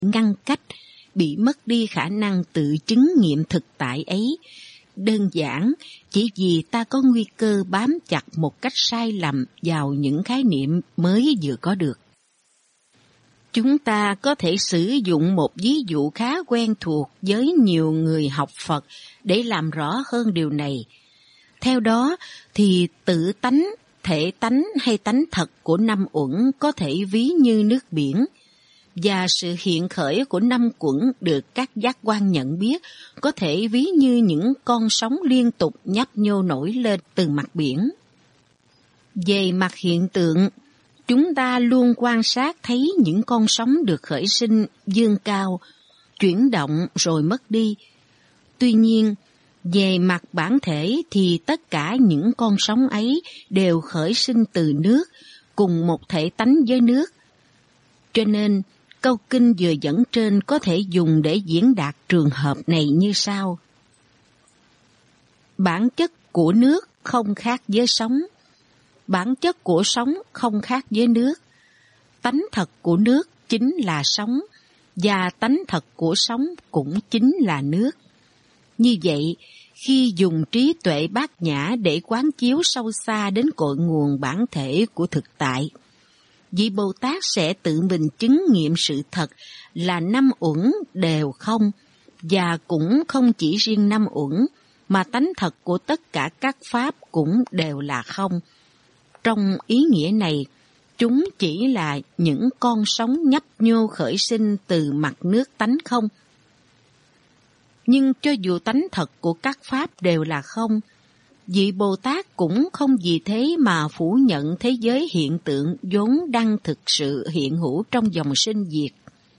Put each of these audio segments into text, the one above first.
ngăn cách, bị mất đi khả năng tự chứng nghiệm thực tại ấy. Đơn giản, chỉ vì ta có nguy cơ bám chặt một cách sai lầm vào những khái niệm mới vừa có được. Chúng ta có thể sử dụng một ví dụ khá quen thuộc với nhiều người học Phật để làm rõ hơn điều này. Theo đó thì tự tánh, thể tánh hay tánh thật của năm uẩn có thể ví như nước biển, và sự hiện khởi của năm uẩn được các giác quan nhận biết có thể ví như những con sóng liên tục nhấp nhô nổi lên từ mặt biển. Về mặt hiện tượng, chúng ta luôn quan sát thấy những con sóng được khởi sinh, vươn cao, chuyển động rồi mất đi. Tuy nhiên, về mặt bản thể thì tất cả những con sóng ấy đều khởi sinh từ nước, cùng một thể tánh với nước. Cho nên, câu kinh vừa dẫn trên có thể dùng để diễn đạt trường hợp này như sau. Bản chất của nước không khác với sóng. Bản chất của sóng không khác với nước. Tánh thật của nước chính là sóng, và tánh thật của sóng cũng chính là nước. Như vậy, khi dùng trí tuệ bát nhã để quán chiếu sâu xa đến cội nguồn bản thể của thực tại, vị Bồ Tát sẽ tự mình chứng nghiệm sự thật là năm uẩn đều không, và cũng không chỉ riêng năm uẩn, mà tánh thật của tất cả các pháp cũng đều là không. Trong ý nghĩa này, chúng chỉ là những con sóng nhấp nhô khởi sinh từ mặt nước tánh không. Nhưng cho dù tánh thật của các pháp đều là không, vị Bồ Tát cũng không vì thế mà phủ nhận thế giới hiện tượng vốn đang thực sự hiện hữu trong dòng sinh diệt.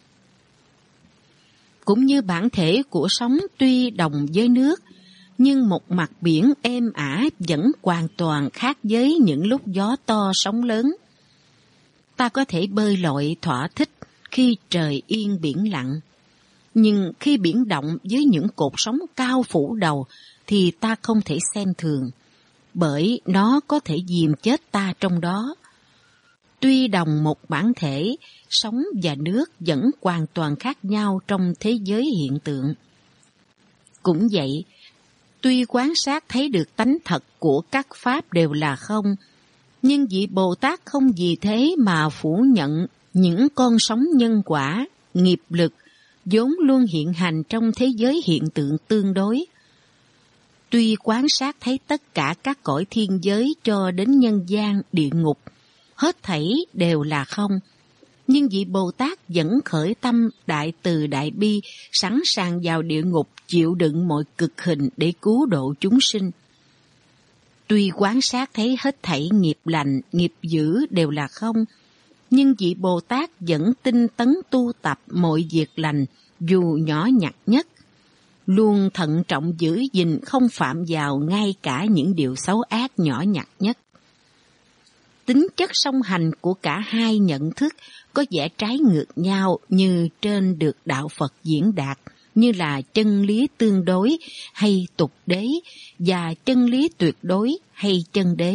Cũng như bản thể của sóng tuy đồng với nước, nhưng một mặt biển êm ả vẫn hoàn toàn khác với những lúc gió to sóng lớn. Ta có thể bơi lội thỏa thích khi trời yên biển lặng, nhưng khi biển động với những cột sóng cao phủ đầu thì ta không thể xem thường, bởi nó có thể dìm chết ta trong đó. Tuy đồng một bản thể, sóng và nước vẫn hoàn toàn khác nhau trong thế giới hiện tượng. Cũng vậy, tuy quán sát thấy được tánh thật của các pháp đều là không, nhưng vị Bồ Tát không vì thế mà phủ nhận những con sóng nhân quả, nghiệp lực, vốn luôn hiện hành trong thế giới hiện tượng tương đối. Tuy quán sát thấy tất cả các cõi thiên giới cho đến nhân gian, địa ngục, hết thảy đều là không, nhưng vị Bồ Tát vẫn khởi tâm đại từ đại bi, sẵn sàng vào địa ngục chịu đựng mọi cực hình để cứu độ chúng sinh. Tuy quán sát thấy hết thảy nghiệp lành, nghiệp dữ đều là không, nhưng vị Bồ Tát vẫn tinh tấn tu tập mọi việc lành, dù nhỏ nhặt nhất, luôn thận trọng giữ gìn không phạm vào ngay cả những điều xấu ác nhỏ nhặt nhất. Tính chất song hành của cả hai nhận thức có vẻ trái ngược nhau như trên được đạo Phật diễn đạt, như là chân lý tương đối hay tục đế và chân lý tuyệt đối hay chân đế.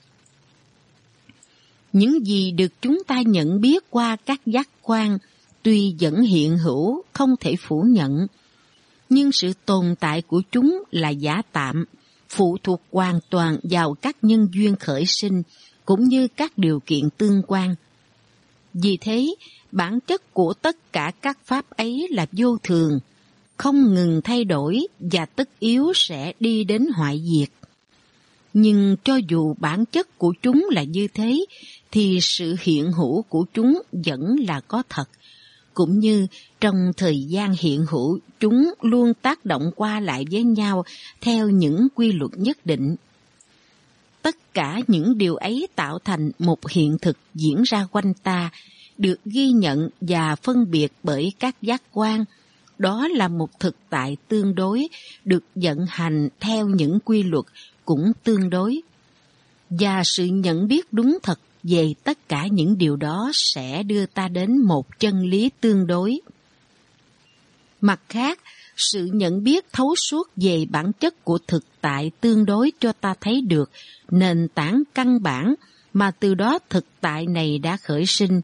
Những gì được chúng ta nhận biết qua các giác quan tuy vẫn hiện hữu không thể phủ nhận, nhưng sự tồn tại của chúng là giả tạm, phụ thuộc hoàn toàn vào các nhân duyên khởi sinh cũng như các điều kiện tương quan. Vì thế, bản chất của tất cả các pháp ấy là vô thường, không ngừng thay đổi và tất yếu sẽ đi đến hoại diệt. Nhưng cho dù bản chất của chúng là như thế, thì sự hiện hữu của chúng vẫn là có thật, cũng như trong thời gian hiện hữu chúng luôn tác động qua lại với nhau theo những quy luật nhất định. Tất cả những điều ấy tạo thành một hiện thực diễn ra quanh ta, được ghi nhận và phân biệt bởi các giác quan. Đó là một thực tại tương đối, được vận hành theo những quy luật cũng tương đối. Và sự nhận biết đúng thật về tất cả những điều đó sẽ đưa ta đến một chân lý tương đối. Mặt khác, sự nhận biết thấu suốt về bản chất của thực tại tương đối cho ta thấy được nền tảng căn bản mà từ đó thực tại này đã khởi sinh,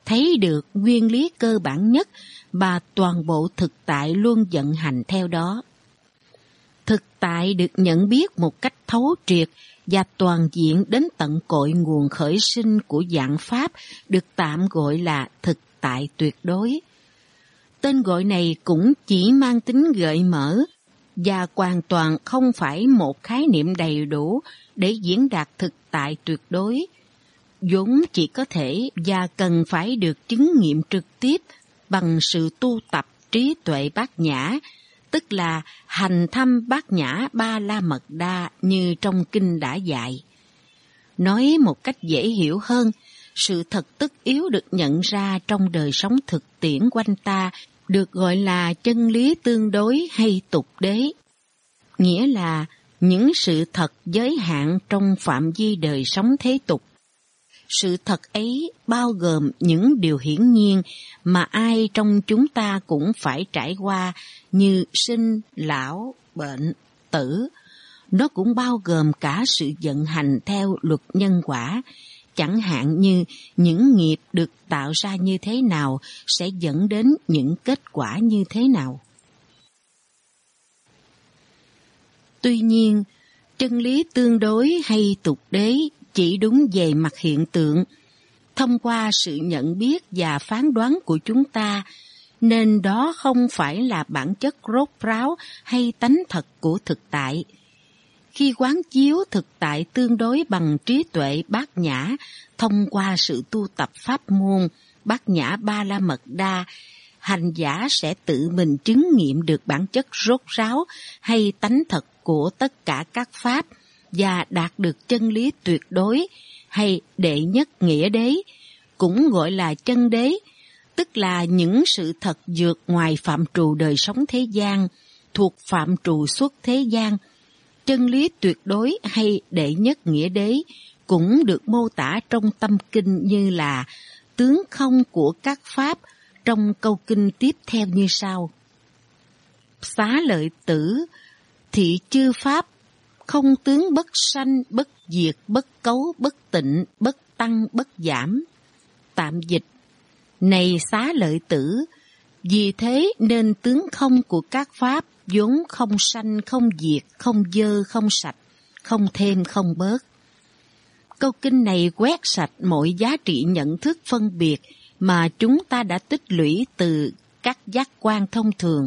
thấy được nguyên lý cơ bản nhất và toàn bộ thực tại luôn vận hành theo đó. Thực tại được nhận biết một cách thấu triệt và toàn diện đến tận cội nguồn khởi sinh của dạng Pháp được tạm gọi là thực tại tuyệt đối. Tên gọi này cũng chỉ mang tính gợi mở và hoàn toàn không phải một khái niệm đầy đủ để diễn đạt thực tại tuyệt đối, vốn chỉ có thể và cần phải được chứng nghiệm trực tiếp bằng sự tu tập trí tuệ bát nhã, tức là hành thâm bát nhã ba la mật đa như trong kinh đã dạy. Nói một cách dễ hiểu hơn, sự thật tất yếu được nhận ra trong đời sống thực tiễn quanh ta được gọi là chân lý tương đối hay tục đế, nghĩa là những sự thật giới hạn trong phạm vi đời sống thế tục. Sự thật ấy bao gồm những điều hiển nhiên mà ai trong chúng ta cũng phải trải qua như sinh, lão, bệnh, tử. Nó cũng bao gồm cả sự vận hành theo luật nhân quả, chẳng hạn như những nghiệp được tạo ra như thế nào sẽ dẫn đến những kết quả như thế nào. Tuy nhiên, chân lý tương đối hay tục đế chỉ đúng về mặt hiện tượng, thông qua sự nhận biết và phán đoán của chúng ta, nên đó không phải là bản chất rốt ráo hay tánh thật của thực tại. Khi quán chiếu thực tại tương đối bằng trí tuệ bát nhã, thông qua sự tu tập pháp môn bát nhã ba la mật đa, hành giả sẽ tự mình chứng nghiệm được bản chất rốt ráo hay tánh thật của tất cả các pháp và đạt được chân lý tuyệt đối hay đệ nhất nghĩa đế, cũng gọi là chân đế, tức là những sự thật vượt ngoài phạm trù đời sống thế gian, thuộc phạm trù xuất thế gian. Chân lý tuyệt đối hay đệ nhất nghĩa đế cũng được mô tả trong tâm kinh như là tướng không của các pháp trong câu kinh tiếp theo như sau. Xá lợi tử, thị chư pháp, không tướng bất sanh, bất diệt, bất cấu, bất tịnh, bất tăng, bất giảm. Tạm dịch, này xá lợi tử, vì thế nên tướng không của các pháp vốn không sanh, không diệt, không dơ, không sạch, không thêm, không bớt. Câu kinh này quét sạch mọi giá trị nhận thức phân biệt mà chúng ta đã tích lũy từ các giác quan thông thường.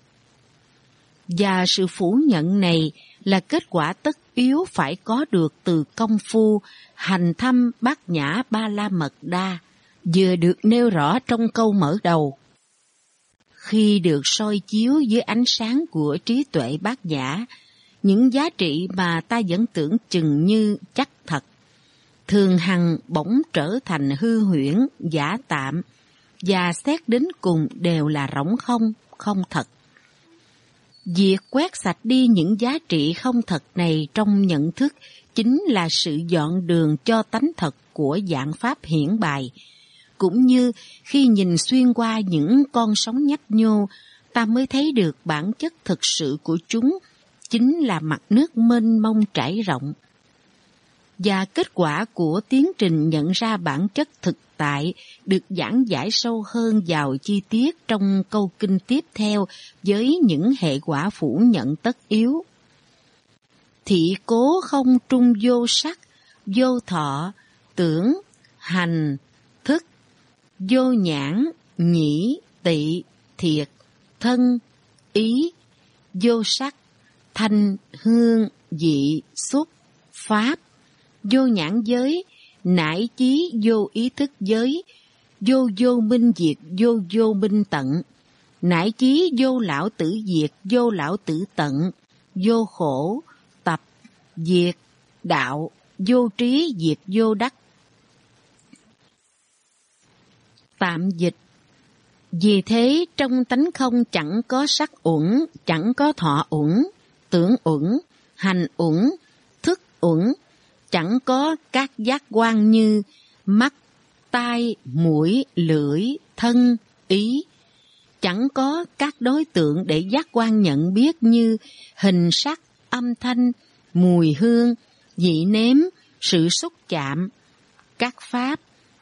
Và sự phủ nhận này là kết quả tất yếu phải có được từ công phu hành thâm bát nhã ba la mật đa, vừa được nêu rõ trong câu mở đầu. Khi được soi chiếu dưới ánh sáng của trí tuệ bát nhã, những giá trị mà ta vẫn tưởng chừng như chắc thật, thường hằng bỗng trở thành hư huyễn, giả tạm, và xét đến cùng đều là rỗng không, không thật. Việc quét sạch đi những giá trị không thật này trong nhận thức chính là sự dọn đường cho tánh thật của dạng pháp hiển bày. Cũng như khi nhìn xuyên qua những con sóng nhấp nhô, ta mới thấy được bản chất thực sự của chúng, chính là mặt nước mênh mông trải rộng. Và kết quả của tiến trình nhận ra bản chất thực tại được giảng giải sâu hơn vào chi tiết trong câu kinh tiếp theo với những hệ quả phủ nhận tất yếu. Thị cố không trung vô sắc, vô thọ, tưởng, hành, thức, vô nhãn, nhĩ, tị, thiệt, thân, ý, vô sắc, thanh, hương, vị, xúc, pháp, vô nhãn giới, nải chí vô ý thức giới, vô vô minh diệt, vô vô minh tận, nải chí vô lão tử diệt, vô lão tử tận, vô khổ, tập, diệt, đạo, vô trí diệt vô đắc. Tạm dịch. Vì thế trong tánh không chẳng có sắc uẩn, chẳng có thọ uẩn, tưởng uẩn, hành uẩn, thức uẩn, chẳng có các giác quan như mắt, tai, mũi, lưỡi, thân, ý. Chẳng có các đối tượng để giác quan nhận biết như hình sắc, âm thanh, mùi hương, vị nếm, sự xúc chạm, các pháp,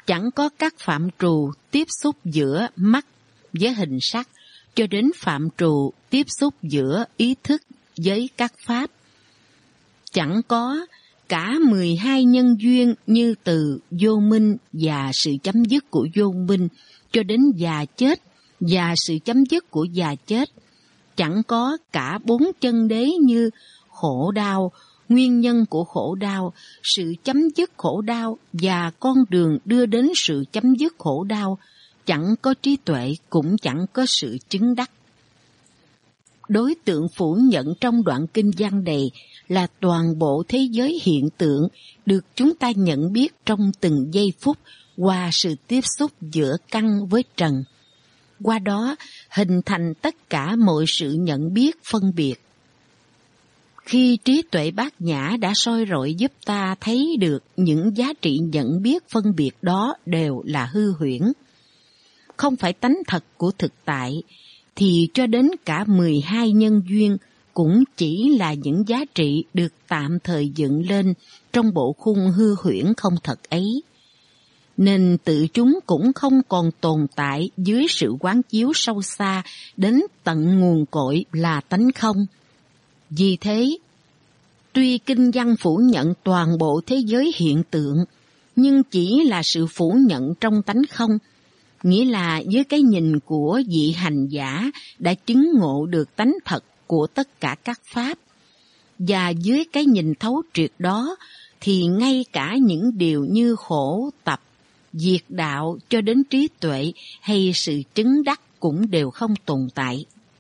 chẳng có các phạm trù tiếp xúc giữa mắt với hình sắc, cho đến phạm trù tiếp xúc giữa ý thức với các pháp. Chẳng có cả 12 nhân duyên như từ vô minh và sự chấm dứt của vô minh cho đến già chết và sự chấm dứt của già chết. Chẳng có cả 4 chân đế như khổ đau, nguyên nhân của khổ đau, sự chấm dứt khổ đau và con đường đưa đến sự chấm dứt khổ đau. Chẳng có trí tuệ, cũng chẳng có sự chứng đắc. Đối tượng phủ nhận trong đoạn kinh văn này là toàn bộ thế giới hiện tượng được chúng ta nhận biết trong từng giây phút qua sự tiếp xúc giữa căn với trần. Qua đó hình thành tất cả mọi sự nhận biết phân biệt. Khi trí tuệ bát nhã đã soi rọi giúp ta thấy được những giá trị nhận biết phân biệt đó đều là hư huyễn, không phải tánh thật của thực tại, thì cho đến cả 12 nhân duyên cũng chỉ là những giá trị được tạm thời dựng lên trong bộ khung hư huyễn không thật ấy. Nên tự chúng cũng không còn tồn tại dưới sự quán chiếu sâu xa đến tận nguồn cội là tánh không. Vì thế, tuy kinh văn phủ nhận toàn bộ thế giới hiện tượng, nhưng chỉ là sự phủ nhận trong tánh không, nghĩa là với cái nhìn của vị hành giả đã chứng ngộ được tánh thật của tất cả các pháp. Và dưới cái nhìn thấu triệt đó, thì ngay cả những điều như khổ, tập, diệt đạo cho đến trí tuệ hay sự chứng đắc cũng đều không tồn tại.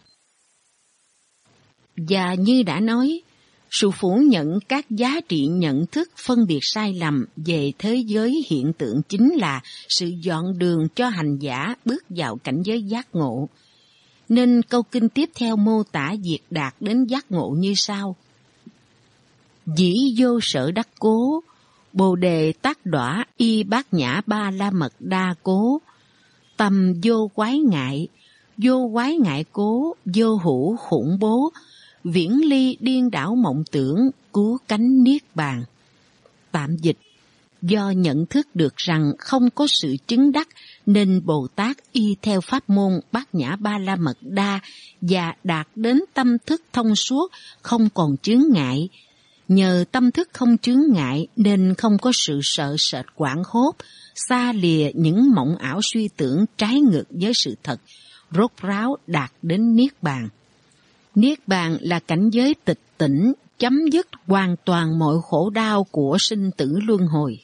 Và như đã nói, sự phủ nhận các giá trị nhận thức phân biệt sai lầm về thế giới hiện tượng chính là sự dọn đường cho hành giả bước vào cảnh giới giác ngộ. Nên câu kinh tiếp theo mô tả việc đạt đến giác ngộ như sau: Dĩ vô sở đắc cố, bồ đề tác đọa y bát nhã ba la mật đa cố, tâm vô quái ngại cố, vô hữu khủng bố, viễn ly điên đảo mộng tưởng, cứu cánh niết bàn. Tạm dịch: do nhận thức được rằng không có sự chứng đắc, nên Bồ Tát y theo pháp môn bát nhã ba la mật đa và đạt đến tâm thức thông suốt, không còn chướng ngại. Nhờ tâm thức không chướng ngại nên không có sự sợ sệt hoảng hốt, xa lìa những mộng ảo suy tưởng trái ngược với sự thật, rốt ráo đạt đến niết bàn. Niết bàn là cảnh giới tịch tỉnh, chấm dứt hoàn toàn mọi khổ đau của sinh tử luân hồi.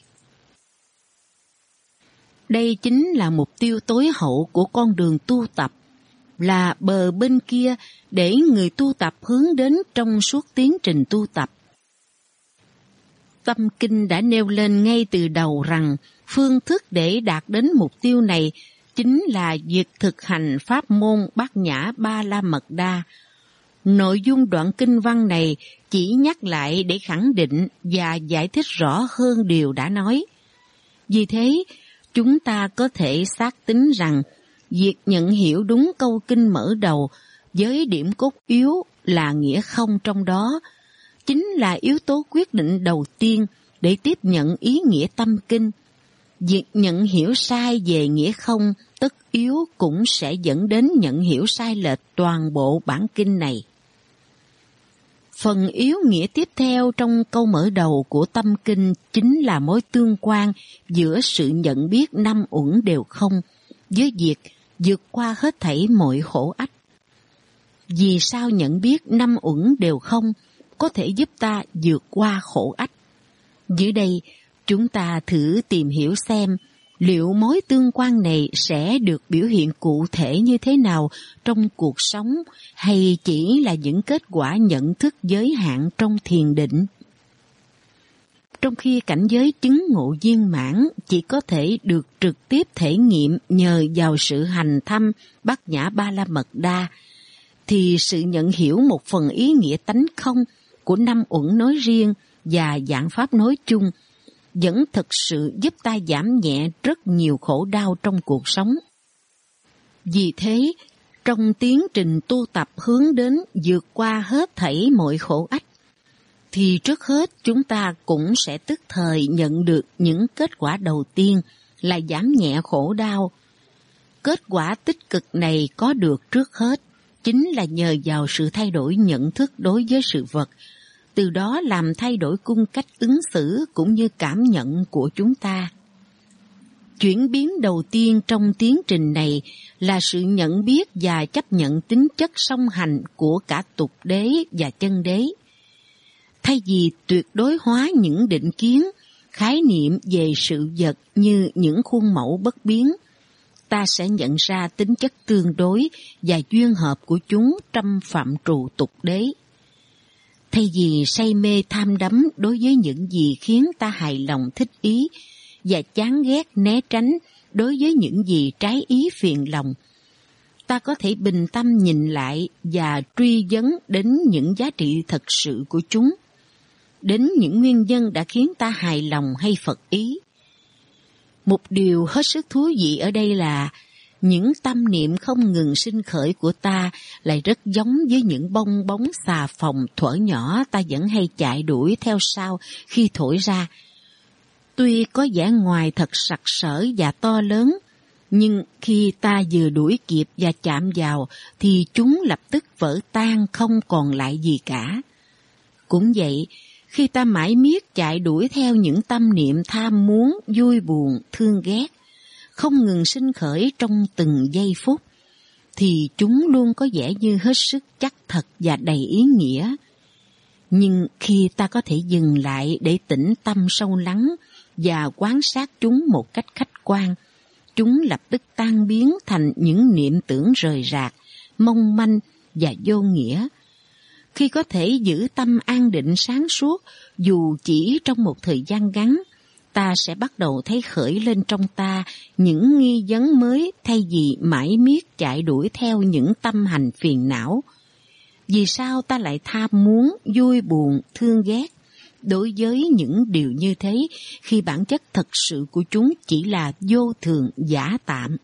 Đây chính là mục tiêu tối hậu của con đường tu tập, là bờ bên kia để người tu tập hướng đến trong suốt tiến trình tu tập. Tâm Kinh đã nêu lên ngay từ đầu rằng phương thức để đạt đến mục tiêu này chính là việc thực hành pháp môn bát nhã ba la mật đa. Nội dung đoạn kinh văn này chỉ nhắc lại để khẳng định và giải thích rõ hơn điều đã nói. Vì thế, chúng ta có thể xác tín rằng việc nhận hiểu đúng câu kinh mở đầu với điểm cốt yếu là nghĩa không trong đó, chính là yếu tố quyết định đầu tiên để tiếp nhận ý nghĩa tâm kinh. Việc nhận hiểu sai về nghĩa không tất yếu cũng sẽ dẫn đến nhận hiểu sai lệch toàn bộ bản kinh này. Phần yếu nghĩa tiếp theo trong câu mở đầu của tâm kinh chính là mối tương quan giữa sự nhận biết năm uẩn đều không với việc vượt qua hết thảy mọi khổ ách. Vì sao nhận biết năm uẩn đều không có thể giúp ta vượt qua khổ ách? Dưới đây, chúng ta thử tìm hiểu xem liệu mối tương quan này sẽ được biểu hiện cụ thể như thế nào trong cuộc sống, hay chỉ là những kết quả nhận thức giới hạn trong thiền định. Trong khi cảnh giới chứng ngộ viên mãn chỉ có thể được trực tiếp thể nghiệm nhờ vào sự hành thâm bát nhã ba la mật đa, thì sự nhận hiểu một phần ý nghĩa tánh không của năm uẩn nói riêng và dạng pháp nói chung vẫn thực sự giúp ta giảm nhẹ rất nhiều khổ đau trong cuộc sống. Vì thế, trong tiến trình tu tập hướng đến vượt qua hết thảy mọi khổ ách, thì trước hết chúng ta cũng sẽ tức thời nhận được những kết quả đầu tiên là giảm nhẹ khổ đau. Kết quả tích cực này có được trước hết chính là nhờ vào sự thay đổi nhận thức đối với sự vật, từ đó làm thay đổi cung cách ứng xử cũng như cảm nhận của chúng ta. Chuyển biến đầu tiên trong tiến trình này là sự nhận biết và chấp nhận tính chất song hành của cả tục đế và chân đế. Thay vì tuyệt đối hóa những định kiến, khái niệm về sự vật như những khuôn mẫu bất biến, ta sẽ nhận ra tính chất tương đối và duyên hợp của chúng trong phạm trù tục đế. Thay vì say mê tham đắm đối với những gì khiến ta hài lòng thích ý và chán ghét né tránh đối với những gì trái ý phiền lòng, ta có thể bình tâm nhìn lại và truy vấn đến những giá trị thật sự của chúng, đến những nguyên nhân đã khiến ta hài lòng hay phật ý. Một điều hết sức thú vị ở đây là những tâm niệm không ngừng sinh khởi của ta lại rất giống với những bong bóng xà phòng thuở nhỏ ta vẫn hay chạy đuổi theo sau khi thổi ra. Tuy có vẻ ngoài thật sặc sỡ và to lớn, nhưng khi ta vừa đuổi kịp và chạm vào thì chúng lập tức vỡ tan không còn lại gì cả. Cũng vậy, khi ta mãi miết chạy đuổi theo những tâm niệm tham muốn, vui buồn, thương ghét, không ngừng sinh khởi trong từng giây phút, thì chúng luôn có vẻ như hết sức chắc thật và đầy ý nghĩa. Nhưng khi ta có thể dừng lại để tĩnh tâm sâu lắng và quan sát chúng một cách khách quan, chúng lập tức tan biến thành những niệm tưởng rời rạc, mong manh và vô nghĩa. Khi có thể giữ tâm an định sáng suốt, dù chỉ trong một thời gian ngắn, ta sẽ bắt đầu thấy khởi lên trong ta những nghi vấn mới thay vì mãi miết chạy đuổi theo những tâm hành phiền não. Vì sao ta lại tham muốn, vui buồn, thương ghét đối với những điều như thế khi bản chất thật sự của chúng chỉ là vô thường giả tạm?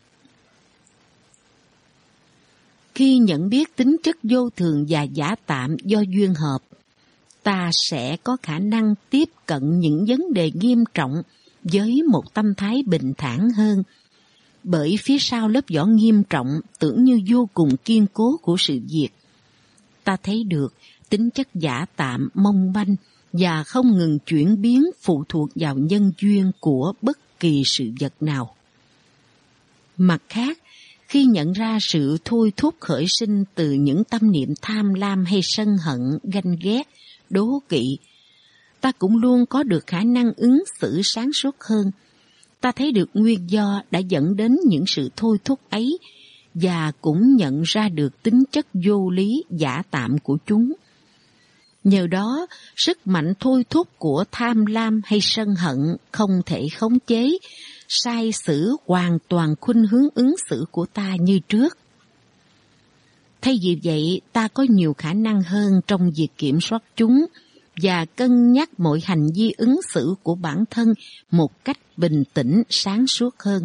Khi nhận biết tính chất vô thường và giả tạm do duyên hợp, ta sẽ có khả năng tiếp cận những vấn đề nghiêm trọng với một tâm thái bình thản hơn, bởi phía sau lớp vỏ nghiêm trọng tưởng như vô cùng kiên cố của sự việc, ta thấy được tính chất giả tạm mong manh và không ngừng chuyển biến phụ thuộc vào nhân duyên của bất kỳ sự vật nào. Mặt khác, khi nhận ra sự thôi thúc khởi sinh từ những tâm niệm tham lam hay sân hận, ganh ghét, đố kỵ, ta cũng luôn có được khả năng ứng xử sáng suốt hơn. Ta thấy được nguyên do đã dẫn đến những sự thôi thúc ấy và cũng nhận ra được tính chất vô lý giả tạm của chúng. Nhờ đó, sức mạnh thôi thúc của tham lam hay sân hận không thể khống chế, sai sử hoàn toàn khuynh hướng ứng xử của ta như trước. Thay vì vậy, ta có nhiều khả năng hơn trong việc kiểm soát chúng và cân nhắc mọi hành vi ứng xử của bản thân một cách bình tĩnh, sáng suốt hơn.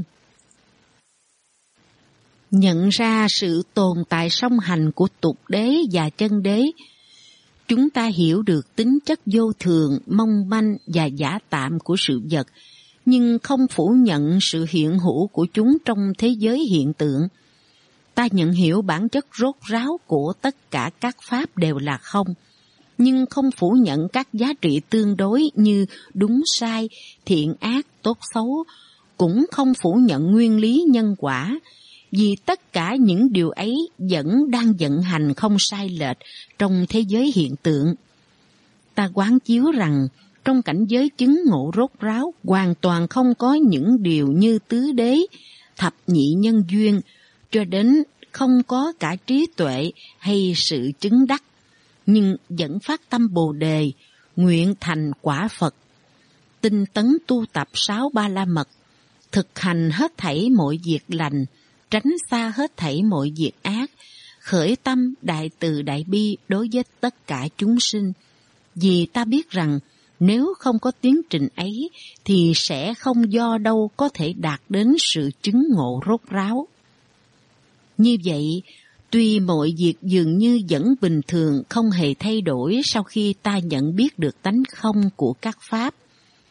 Nhận ra sự tồn tại song hành của tục đế và chân đế, chúng ta hiểu được tính chất vô thường, mong manh và giả tạm của sự vật, nhưng không phủ nhận sự hiện hữu của chúng trong thế giới hiện tượng. Ta nhận hiểu bản chất rốt ráo của tất cả các pháp đều là không, nhưng không phủ nhận các giá trị tương đối như đúng sai, thiện ác, tốt xấu, cũng không phủ nhận nguyên lý nhân quả, vì tất cả những điều ấy vẫn đang vận hành không sai lệch trong thế giới hiện tượng. Ta quán chiếu rằng trong cảnh giới chứng ngộ rốt ráo hoàn toàn không có những điều như tứ đế, thập nhị nhân duyên, cho đến không có cả trí tuệ hay sự chứng đắc, nhưng vẫn phát tâm Bồ Đề, nguyện thành quả Phật, tinh tấn tu tập 6 Ba La Mật, thực hành hết thảy mọi việc lành, tránh xa hết thảy mọi việc ác, khởi tâm đại từ đại bi đối với tất cả chúng sinh. Vì ta biết rằng nếu không có tiến trình ấy thì sẽ không do đâu có thể đạt đến sự chứng ngộ rốt ráo. Như vậy, tuy mọi việc dường như vẫn bình thường không hề thay đổi sau khi ta nhận biết được tánh không của các pháp,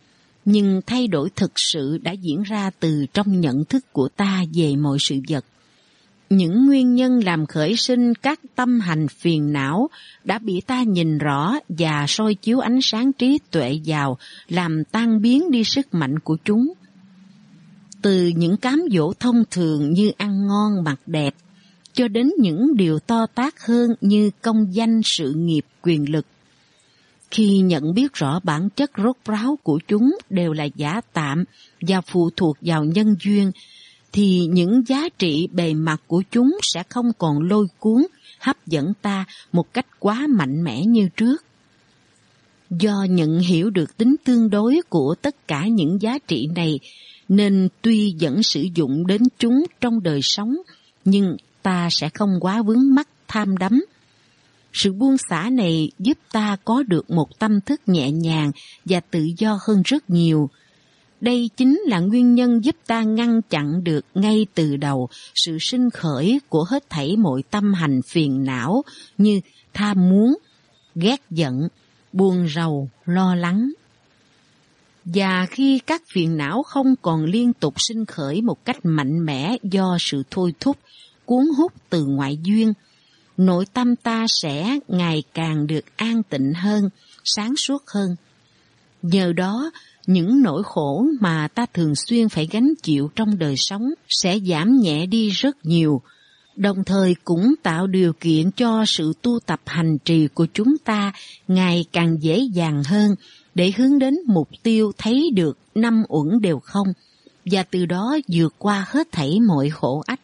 Nhưng thay đổi thực sự đã diễn ra từ trong nhận thức của ta về mọi sự vật. Những nguyên nhân làm khởi sinh các tâm hành phiền não đã bị ta nhìn rõ và soi chiếu ánh sáng trí tuệ vào, làm tan biến đi sức mạnh của chúng. Từ những cám dỗ thông thường như ăn ngon mặc đẹp, cho đến những điều to tát hơn như công danh, sự nghiệp, quyền lực. Khi nhận biết rõ bản chất rốt ráo của chúng đều là giả tạm và phụ thuộc vào nhân duyên, thì những giá trị bề mặt của chúng sẽ không còn lôi cuốn, hấp dẫn ta một cách quá mạnh mẽ như trước. Do nhận hiểu được tính tương đối của tất cả những giá trị này, nên tuy vẫn sử dụng đến chúng trong đời sống, nhưng ta sẽ không quá vướng mắc tham đắm. Sự buông xả này giúp ta có được một tâm thức nhẹ nhàng và tự do hơn rất nhiều. Đây chính là nguyên nhân giúp ta ngăn chặn được ngay từ đầu sự sinh khởi của hết thảy mọi tâm hành phiền não như tham muốn, ghét giận, buồn rầu, lo lắng. Và khi các phiền não không còn liên tục sinh khởi một cách mạnh mẽ do sự thôi thúc, cuốn hút từ ngoại duyên, nội tâm ta sẽ ngày càng được an tịnh hơn, sáng suốt hơn. Nhờ đó, những nỗi khổ mà ta thường xuyên phải gánh chịu trong đời sống sẽ giảm nhẹ đi rất nhiều, đồng thời cũng tạo điều kiện cho sự tu tập hành trì của chúng ta ngày càng dễ dàng hơn để hướng đến mục tiêu thấy được 5 uẩn đều không, và từ đó vượt qua hết thảy mọi khổ ách.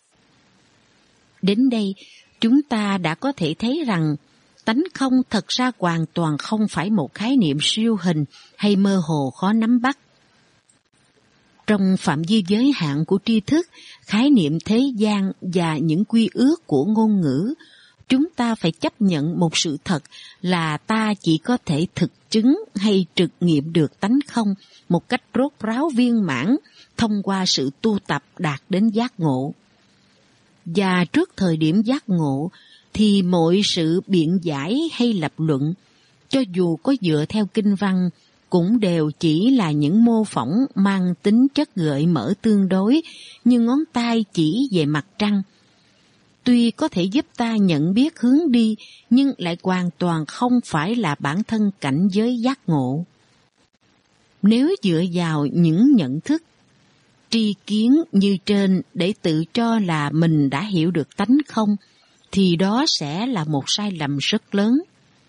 Đến đây, chúng ta đã có thể thấy rằng tánh không thật ra hoàn toàn không phải một khái niệm siêu hình hay mơ hồ khó nắm bắt. Trong phạm vi giới hạn của tri thức, khái niệm thế gian và những quy ước của ngôn ngữ, chúng ta phải chấp nhận một sự thật là ta chỉ có thể thực chứng hay trực nghiệm được tánh không một cách rốt ráo viên mãn thông qua sự tu tập đạt đến giác ngộ. Và trước thời điểm giác ngộ, thì mọi sự biện giải hay lập luận, cho dù có dựa theo kinh văn, cũng đều chỉ là những mô phỏng mang tính chất gợi mở tương đối như ngón tay chỉ về mặt trăng. Tuy có thể giúp ta nhận biết hướng đi, nhưng lại hoàn toàn không phải là bản thân cảnh giới giác ngộ. Nếu dựa vào những nhận thức, tri kiến như trên để tự cho là mình đã hiểu được tánh không, thì đó sẽ là một sai lầm rất lớn.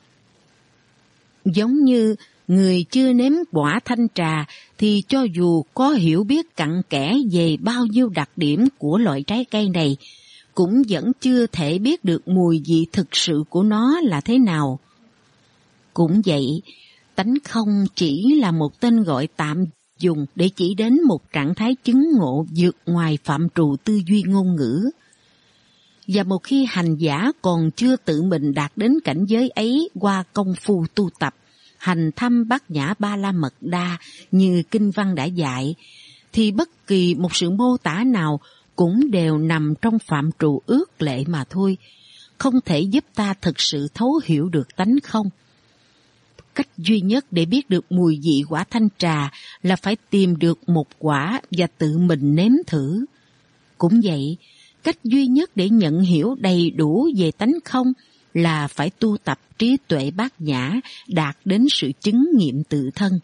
Giống như người chưa nếm quả thanh trà thì cho dù có hiểu biết cặn kẽ về bao nhiêu đặc điểm của loại trái cây này, cũng vẫn chưa thể biết được mùi vị thực sự của nó là thế nào. Cũng vậy, tánh không chỉ là một tên gọi tạm dùng để chỉ đến một trạng thái chứng ngộ vượt ngoài phạm trù tư duy ngôn ngữ. Và một khi hành giả còn chưa tự mình đạt đến cảnh giới ấy qua công phu tu tập, hành thâm bát nhã ba la mật đa như kinh văn đã dạy, thì bất kỳ một sự mô tả nào cũng đều nằm trong phạm trù ước lệ mà thôi, không thể giúp ta thực sự thấu hiểu được tánh không. Cách duy nhất để biết được mùi vị quả thanh trà là phải tìm được một quả và tự mình nếm thử. Cũng vậy, cách duy nhất để nhận hiểu đầy đủ về tánh không là phải tu tập trí tuệ bát nhã đạt đến sự chứng nghiệm tự thân.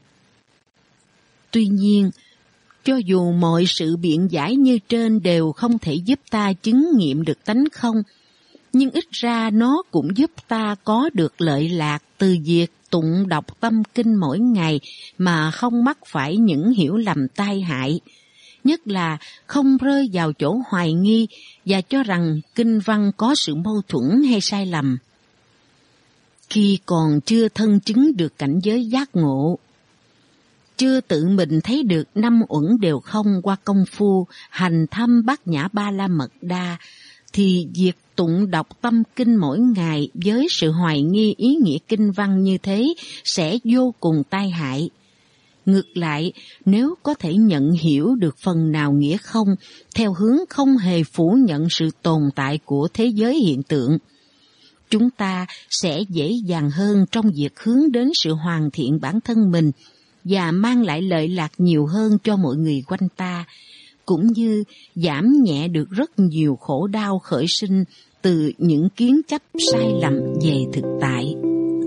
Tuy nhiên, cho dù mọi sự biện giải như trên đều không thể giúp ta chứng nghiệm được tánh không, nhưng ít ra nó cũng giúp ta có được lợi lạc từ việc tụng đọc tâm kinh mỗi ngày mà không mắc phải những hiểu lầm tai hại, nhất là không rơi vào chỗ hoài nghi và cho rằng kinh văn có sự mâu thuẫn hay sai lầm. Khi còn chưa thân chứng được cảnh giới giác ngộ, chưa tự mình thấy được 5 uẩn đều không qua công phu hành thâm bát nhã ba la mật đa, thì việc tụng đọc tâm kinh mỗi ngày với sự hoài nghi ý nghĩa kinh văn như thế sẽ vô cùng tai hại. Ngược lại, nếu có thể nhận hiểu được phần nào nghĩa không, theo hướng không hề phủ nhận sự tồn tại của thế giới hiện tượng, chúng ta sẽ dễ dàng hơn trong việc hướng đến sự hoàn thiện bản thân mình và mang lại lợi lạc nhiều hơn cho mọi người quanh ta, cũng như giảm nhẹ được rất nhiều khổ đau khởi sinh từ những kiến chấp sai lầm về thực tại.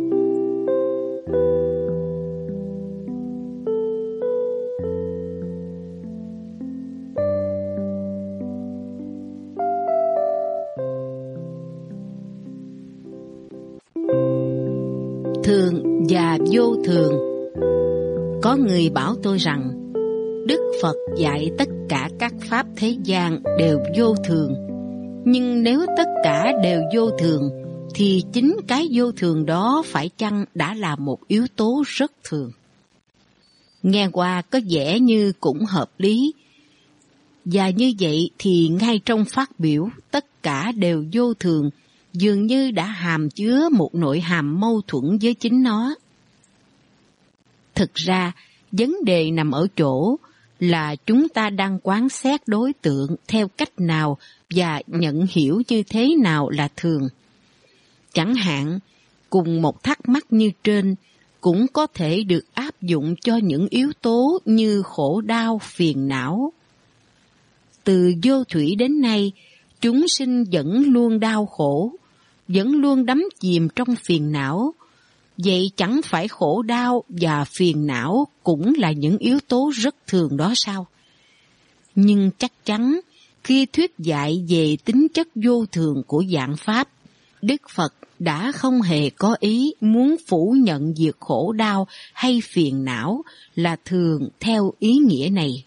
Thường và vô thường. Có người bảo tôi rằng Đức Phật dạy tất cả các pháp thế gian đều vô thường. Nhưng nếu tất cả đều vô thường, thì chính cái vô thường đó phải chăng đã là một yếu tố rất thường? Nghe qua có vẻ như cũng hợp lý. Và như vậy thì ngay trong phát biểu tất cả đều vô thường dường như đã hàm chứa một nội hàm mâu thuẫn với chính nó. Thực ra, vấn đề nằm ở chỗ là chúng ta đang quán xét đối tượng theo cách nào và nhận hiểu như thế nào là thường. Chẳng hạn, cùng một thắc mắc như trên cũng có thể được áp dụng cho những yếu tố như khổ đau, phiền não. Từ vô thủy đến nay, chúng sinh vẫn luôn đau khổ, vẫn luôn đắm chìm trong phiền não. Vậy chẳng phải khổ đau và phiền não cũng là những yếu tố rất thường đó sao? Nhưng chắc chắn, khi thuyết dạy về tính chất vô thường của vạn pháp, Đức Phật đã không hề có ý muốn phủ nhận việc khổ đau hay phiền não là thường theo ý nghĩa này.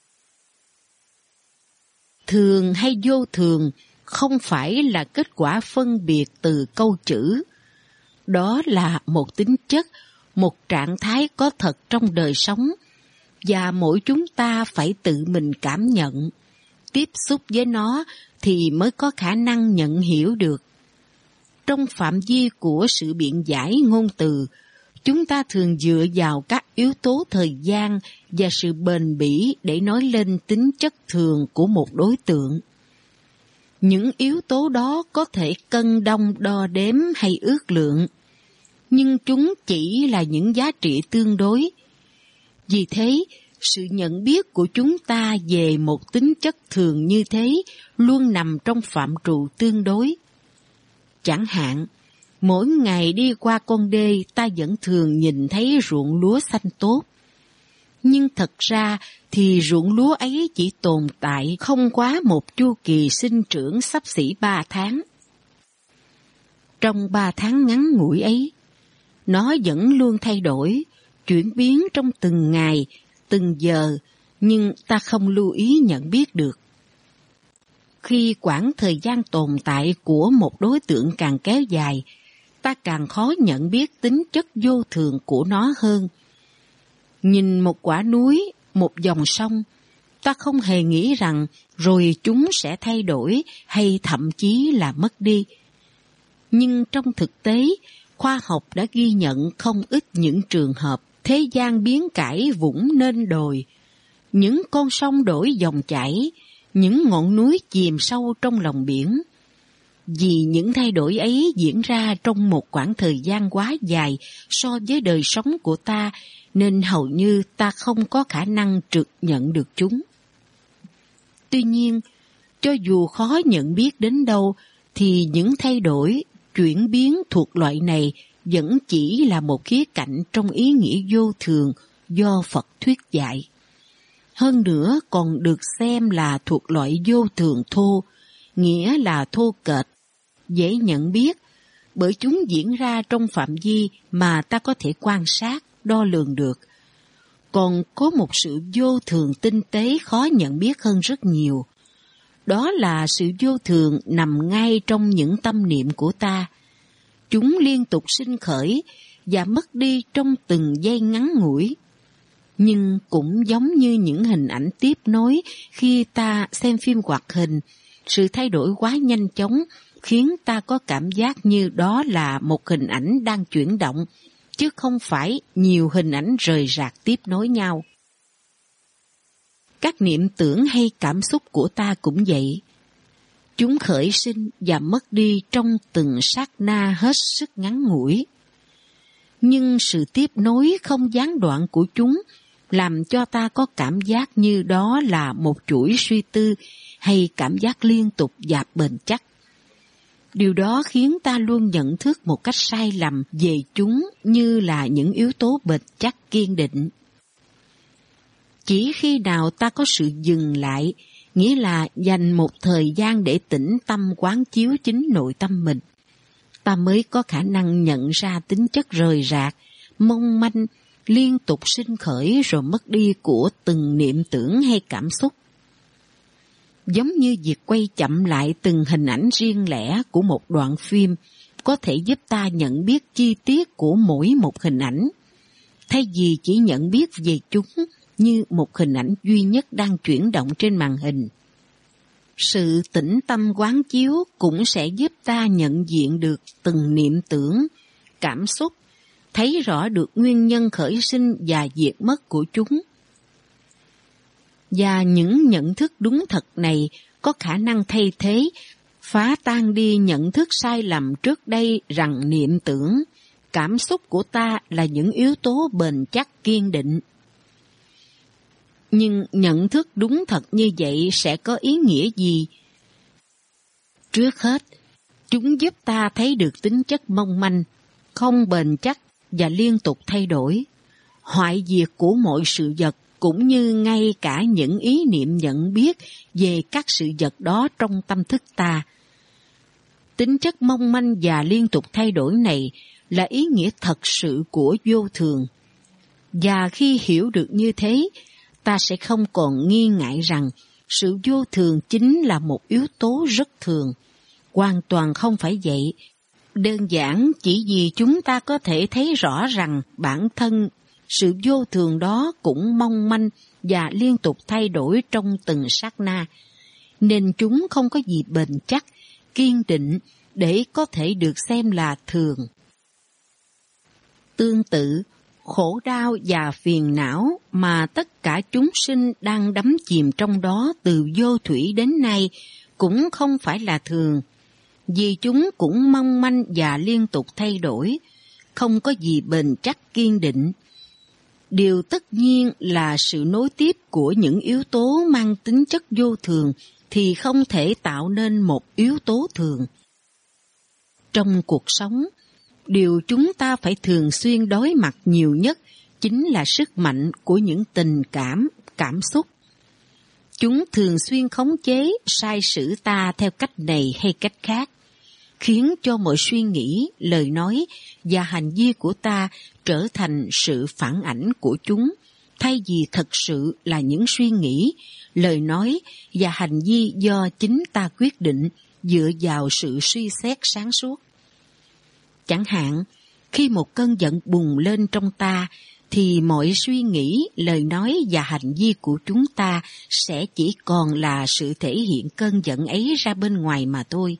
Thường hay vô thường không phải là kết quả phân biệt từ câu chữ. Đó là một tính chất, một trạng thái có thật trong đời sống, và mỗi chúng ta phải tự mình cảm nhận, tiếp xúc với nó thì mới có khả năng nhận hiểu được. Trong phạm vi của sự biện giải ngôn từ, chúng ta thường dựa vào các yếu tố thời gian và sự bền bỉ để nói lên tính chất thường của một đối tượng. Những yếu tố đó có thể cân đong đo đếm hay ước lượng, nhưng chúng chỉ là những giá trị tương đối. Vì thế, sự nhận biết của chúng ta về một tính chất thường như thế luôn nằm trong phạm trù tương đối. Chẳng hạn, mỗi ngày đi qua con đê ta vẫn thường nhìn thấy ruộng lúa xanh tốt. Nhưng thật ra thì ruộng lúa ấy chỉ tồn tại không quá một chu kỳ sinh trưởng xấp xỉ 3 tháng. Trong 3 tháng ngắn ngủi ấy, nó vẫn luôn thay đổi, chuyển biến trong từng ngày, từng giờ, nhưng ta không lưu ý nhận biết được. Khi quãng thời gian tồn tại của một đối tượng càng kéo dài, ta càng khó nhận biết tính chất vô thường của nó hơn. Nhìn một quả núi, một dòng sông, ta không hề nghĩ rằng rồi chúng sẽ thay đổi hay thậm chí là mất đi. Nhưng trong thực tế, khoa học đã ghi nhận không ít những trường hợp thế gian biến cải vũng nên đồi, những con sông đổi dòng chảy, những ngọn núi chìm sâu trong lòng biển. Vì những thay đổi ấy diễn ra trong một quãng thời gian quá dài so với đời sống của ta, nên hầu như ta không có khả năng trực nhận được chúng. Tuy nhiên, cho dù khó nhận biết đến đâu, thì những thay đổi, chuyển biến thuộc loại này vẫn chỉ là một khía cạnh trong ý nghĩa vô thường do Phật thuyết dạy. Hơn nữa còn được xem là thuộc loại vô thường thô, nghĩa là thô kệch, dễ nhận biết, bởi chúng diễn ra trong phạm vi mà ta có thể quan sát, đo lường được. Còn có một sự vô thường tinh tế khó nhận biết hơn rất nhiều. Đó là sự vô thường nằm ngay trong những tâm niệm của ta. Chúng liên tục sinh khởi và mất đi trong từng giây ngắn ngủi. Nhưng cũng giống như những hình ảnh tiếp nối khi ta xem phim hoạt hình, sự thay đổi quá nhanh chóng khiến ta có cảm giác như đó là một hình ảnh đang chuyển động, chứ không phải nhiều hình ảnh rời rạc tiếp nối nhau. Các niệm tưởng hay cảm xúc của ta cũng vậy. Chúng khởi sinh và mất đi trong từng sát na hết sức ngắn ngủi. nhưng sự tiếp nối không gián đoạn của chúng làm cho ta có cảm giác như đó là một chuỗi suy tư hay cảm giác liên tục và bền chắc. Điều đó khiến ta luôn nhận thức một cách sai lầm về chúng như là những yếu tố bền chắc kiên định. Chỉ khi nào ta có sự dừng lại, nghĩa là dành một thời gian để tĩnh tâm quán chiếu chính nội tâm mình, ta mới có khả năng nhận ra tính chất rời rạc, mong manh, liên tục sinh khởi rồi mất đi của từng niệm tưởng hay cảm xúc. Giống như việc quay chậm lại từng hình ảnh riêng lẻ của một đoạn phim có thể giúp ta nhận biết chi tiết của mỗi một hình ảnh, thay vì chỉ nhận biết về chúng như một hình ảnh duy nhất đang chuyển động trên màn hình. Sự tĩnh tâm quán chiếu cũng sẽ giúp ta nhận diện được từng niệm tưởng, cảm xúc, thấy rõ được nguyên nhân khởi sinh và diệt mất của chúng. Và những nhận thức đúng thật này có khả năng thay thế, phá tan đi nhận thức sai lầm trước đây rằng niệm tưởng, cảm xúc của ta là những yếu tố bền chắc kiên định. Nhưng nhận thức đúng thật như vậy sẽ có ý nghĩa gì? Trước hết, chúng giúp ta thấy được tính chất mong manh, không bền chắc và liên tục thay đổi, hoại diệt của mọi sự vật cũng như ngay cả những ý niệm nhận biết về các sự vật đó trong tâm thức ta. Tính chất mong manh và liên tục thay đổi này là ý nghĩa thật sự của vô thường. Và khi hiểu được như thế, ta sẽ không còn nghi ngại rằng sự vô thường chính là một yếu tố rất thường. Hoàn toàn không phải vậy. Đơn giản chỉ vì chúng ta có thể thấy rõ rằng bản thân sự vô thường đó cũng mong manh và liên tục thay đổi trong từng sát na, nên chúng không có gì bền chắc, kiên định để có thể được xem là thường. Tương tự, khổ đau và phiền não mà tất cả chúng sinh đang đắm chìm trong đó từ vô thủy đến nay cũng không phải là thường, vì chúng cũng mong manh và liên tục thay đổi, không có gì bền chắc kiên định. Điều tất nhiên là sự nối tiếp của những yếu tố mang tính chất vô thường thì không thể tạo nên một yếu tố thường. Trong cuộc sống, điều chúng ta phải thường xuyên đối mặt nhiều nhất chính là sức mạnh của những tình cảm, cảm xúc. Chúng thường xuyên khống chế, sai sử ta theo cách này hay cách khác, khiến cho mọi suy nghĩ, lời nói và hành vi của ta trở thành sự phản ảnh của chúng, thay vì thật sự là những suy nghĩ, lời nói và hành vi do chính ta quyết định dựa vào sự suy xét sáng suốt. Chẳng hạn, khi một cơn giận bùng lên trong ta, thì mọi suy nghĩ, lời nói và hành vi của chúng ta sẽ chỉ còn là sự thể hiện cơn giận ấy ra bên ngoài mà thôi.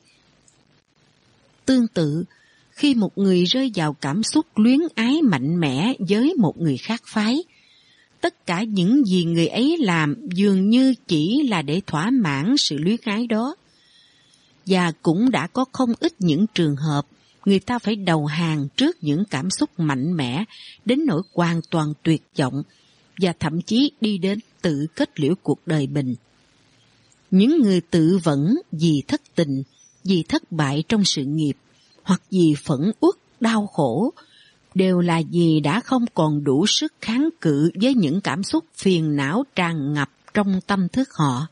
Tương tự, khi một người rơi vào cảm xúc luyến ái mạnh mẽ với một người khác phái, tất cả những gì người ấy làm dường như chỉ là để thỏa mãn sự luyến ái đó. Và cũng đã có không ít những trường hợp người ta phải đầu hàng trước những cảm xúc mạnh mẽ đến nỗi hoàn toàn tuyệt vọng và thậm chí đi đến tự kết liễu cuộc đời mình. Những người tự vẫn vì thất tình, vì thất bại trong sự nghiệp hoặc vì phẫn uất, đau khổ đều là vì đã không còn đủ sức kháng cự với những cảm xúc phiền não tràn ngập trong tâm thức họ.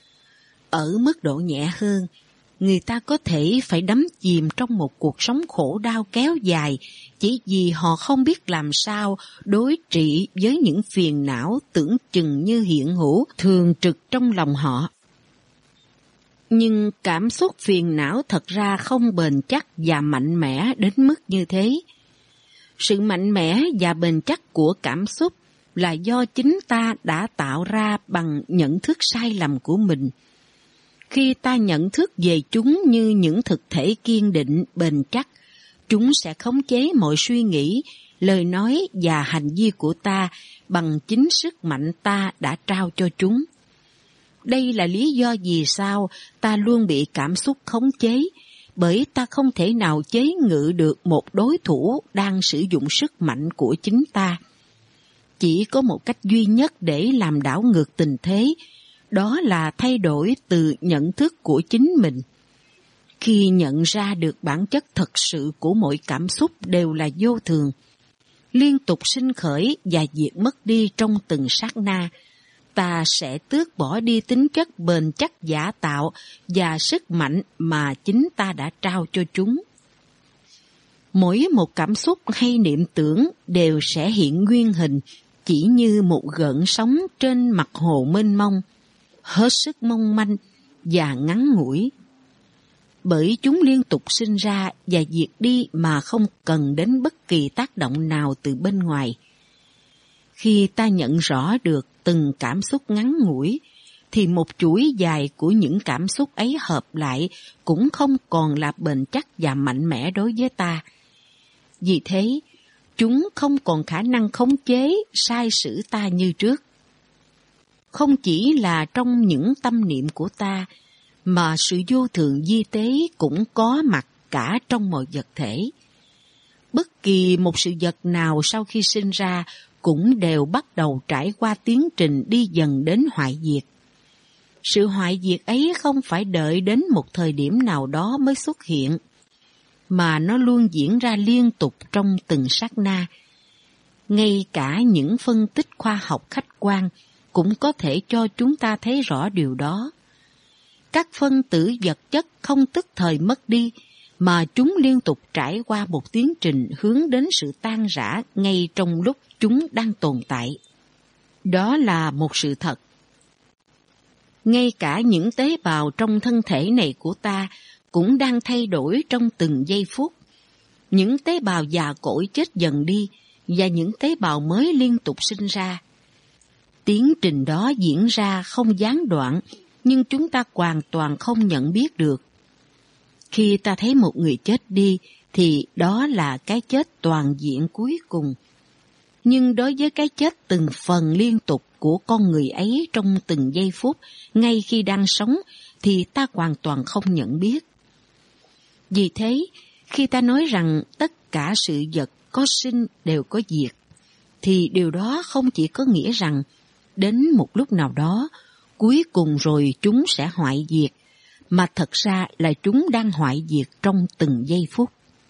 Ở mức độ nhẹ hơn, người ta có thể phải đắm chìm trong một cuộc sống khổ đau kéo dài chỉ vì họ không biết làm sao đối trị với những phiền não tưởng chừng như hiện hữu thường trực trong lòng họ. Nhưng cảm xúc phiền não thật ra không bền chắc và mạnh mẽ đến mức như thế. Sự mạnh mẽ và bền chắc của cảm xúc là do chính ta đã tạo ra bằng nhận thức sai lầm của mình. Khi ta nhận thức về chúng như những thực thể kiên định, bền chắc, chúng sẽ khống chế mọi suy nghĩ, lời nói và hành vi của ta bằng chính sức mạnh ta đã trao cho chúng. Đây là lý do vì sao ta luôn bị cảm xúc khống chế, bởi ta không thể nào chế ngự được một đối thủ đang sử dụng sức mạnh của chính ta. Chỉ có một cách duy nhất để làm đảo ngược tình thế, đó là thay đổi từ nhận thức của chính mình. Khi nhận ra được bản chất thật sự của mọi cảm xúc đều là vô thường, liên tục sinh khởi và diệt mất đi trong từng sát na, ta sẽ tước bỏ đi tính chất bền chắc giả tạo và sức mạnh mà chính ta đã trao cho chúng. Mỗi một cảm xúc hay niệm tưởng đều sẽ hiện nguyên hình chỉ như một gợn sóng trên mặt hồ mênh mông, hết sức mong manh và ngắn ngủi. Bởi chúng liên tục sinh ra và diệt đi mà không cần đến bất kỳ tác động nào từ bên ngoài. Khi ta nhận rõ được từng cảm xúc ngắn ngủi, thì một chuỗi dài của những cảm xúc ấy hợp lại cũng không còn là bền chắc và mạnh mẽ đối với ta. Vì thế, chúng không còn khả năng khống chế, sai sử ta như trước. Không chỉ là trong những tâm niệm của ta, mà sự vô thường vi tế cũng có mặt cả trong mọi vật thể. Bất kỳ một sự vật nào sau khi sinh ra cũng đều bắt đầu trải qua tiến trình đi dần đến hoại diệt. Sự hoại diệt ấy không phải đợi đến một thời điểm nào đó mới xuất hiện, mà nó luôn diễn ra liên tục trong từng sát na. Ngay cả những phân tích khoa học khách quan cũng có thể cho chúng ta thấy rõ điều đó. Các phân tử vật chất không tức thời mất đi, mà chúng liên tục trải qua một tiến trình hướng đến sự tan rã ngay trong lúc chúng đang tồn tại. Đó là một sự thật. Ngay cả những tế bào trong thân thể này của ta cũng đang thay đổi trong từng giây phút. Những tế bào già cỗi chết dần đi và những tế bào mới liên tục sinh ra. Tiến trình đó diễn ra không gián đoạn, nhưng chúng ta hoàn toàn không nhận biết được. Khi ta thấy một người chết đi, thì đó là cái chết toàn diện cuối cùng. Nhưng đối với cái chết từng phần liên tục của con người ấy trong từng giây phút, ngay khi đang sống, thì ta hoàn toàn không nhận biết. Vì thế, khi ta nói rằng tất cả sự vật có sinh đều có diệt, thì điều đó không chỉ có nghĩa rằng đến một lúc nào đó, cuối cùng rồi chúng sẽ hoại diệt, mà thật ra là chúng đang hoại diệt trong từng giây phút.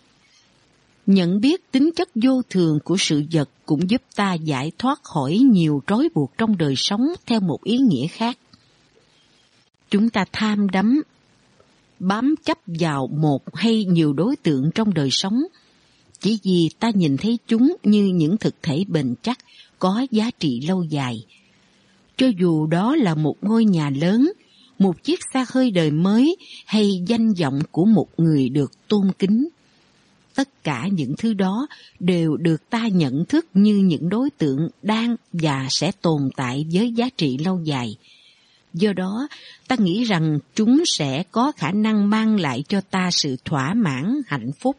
Nhận biết tính chất vô thường của sự vật cũng giúp ta giải thoát khỏi nhiều trói buộc trong đời sống theo một ý nghĩa khác. Chúng ta tham đắm, bám chấp vào một hay nhiều đối tượng trong đời sống, chỉ vì ta nhìn thấy chúng như những thực thể bền chắc, có giá trị lâu dài. Cho dù đó là một ngôi nhà lớn, một chiếc xe hơi đời mới hay danh vọng của một người được tôn kính. Tất cả những thứ đó đều được ta nhận thức như những đối tượng đang và sẽ tồn tại với giá trị lâu dài. Do đó, ta nghĩ rằng chúng sẽ có khả năng mang lại cho ta sự thỏa mãn, hạnh phúc.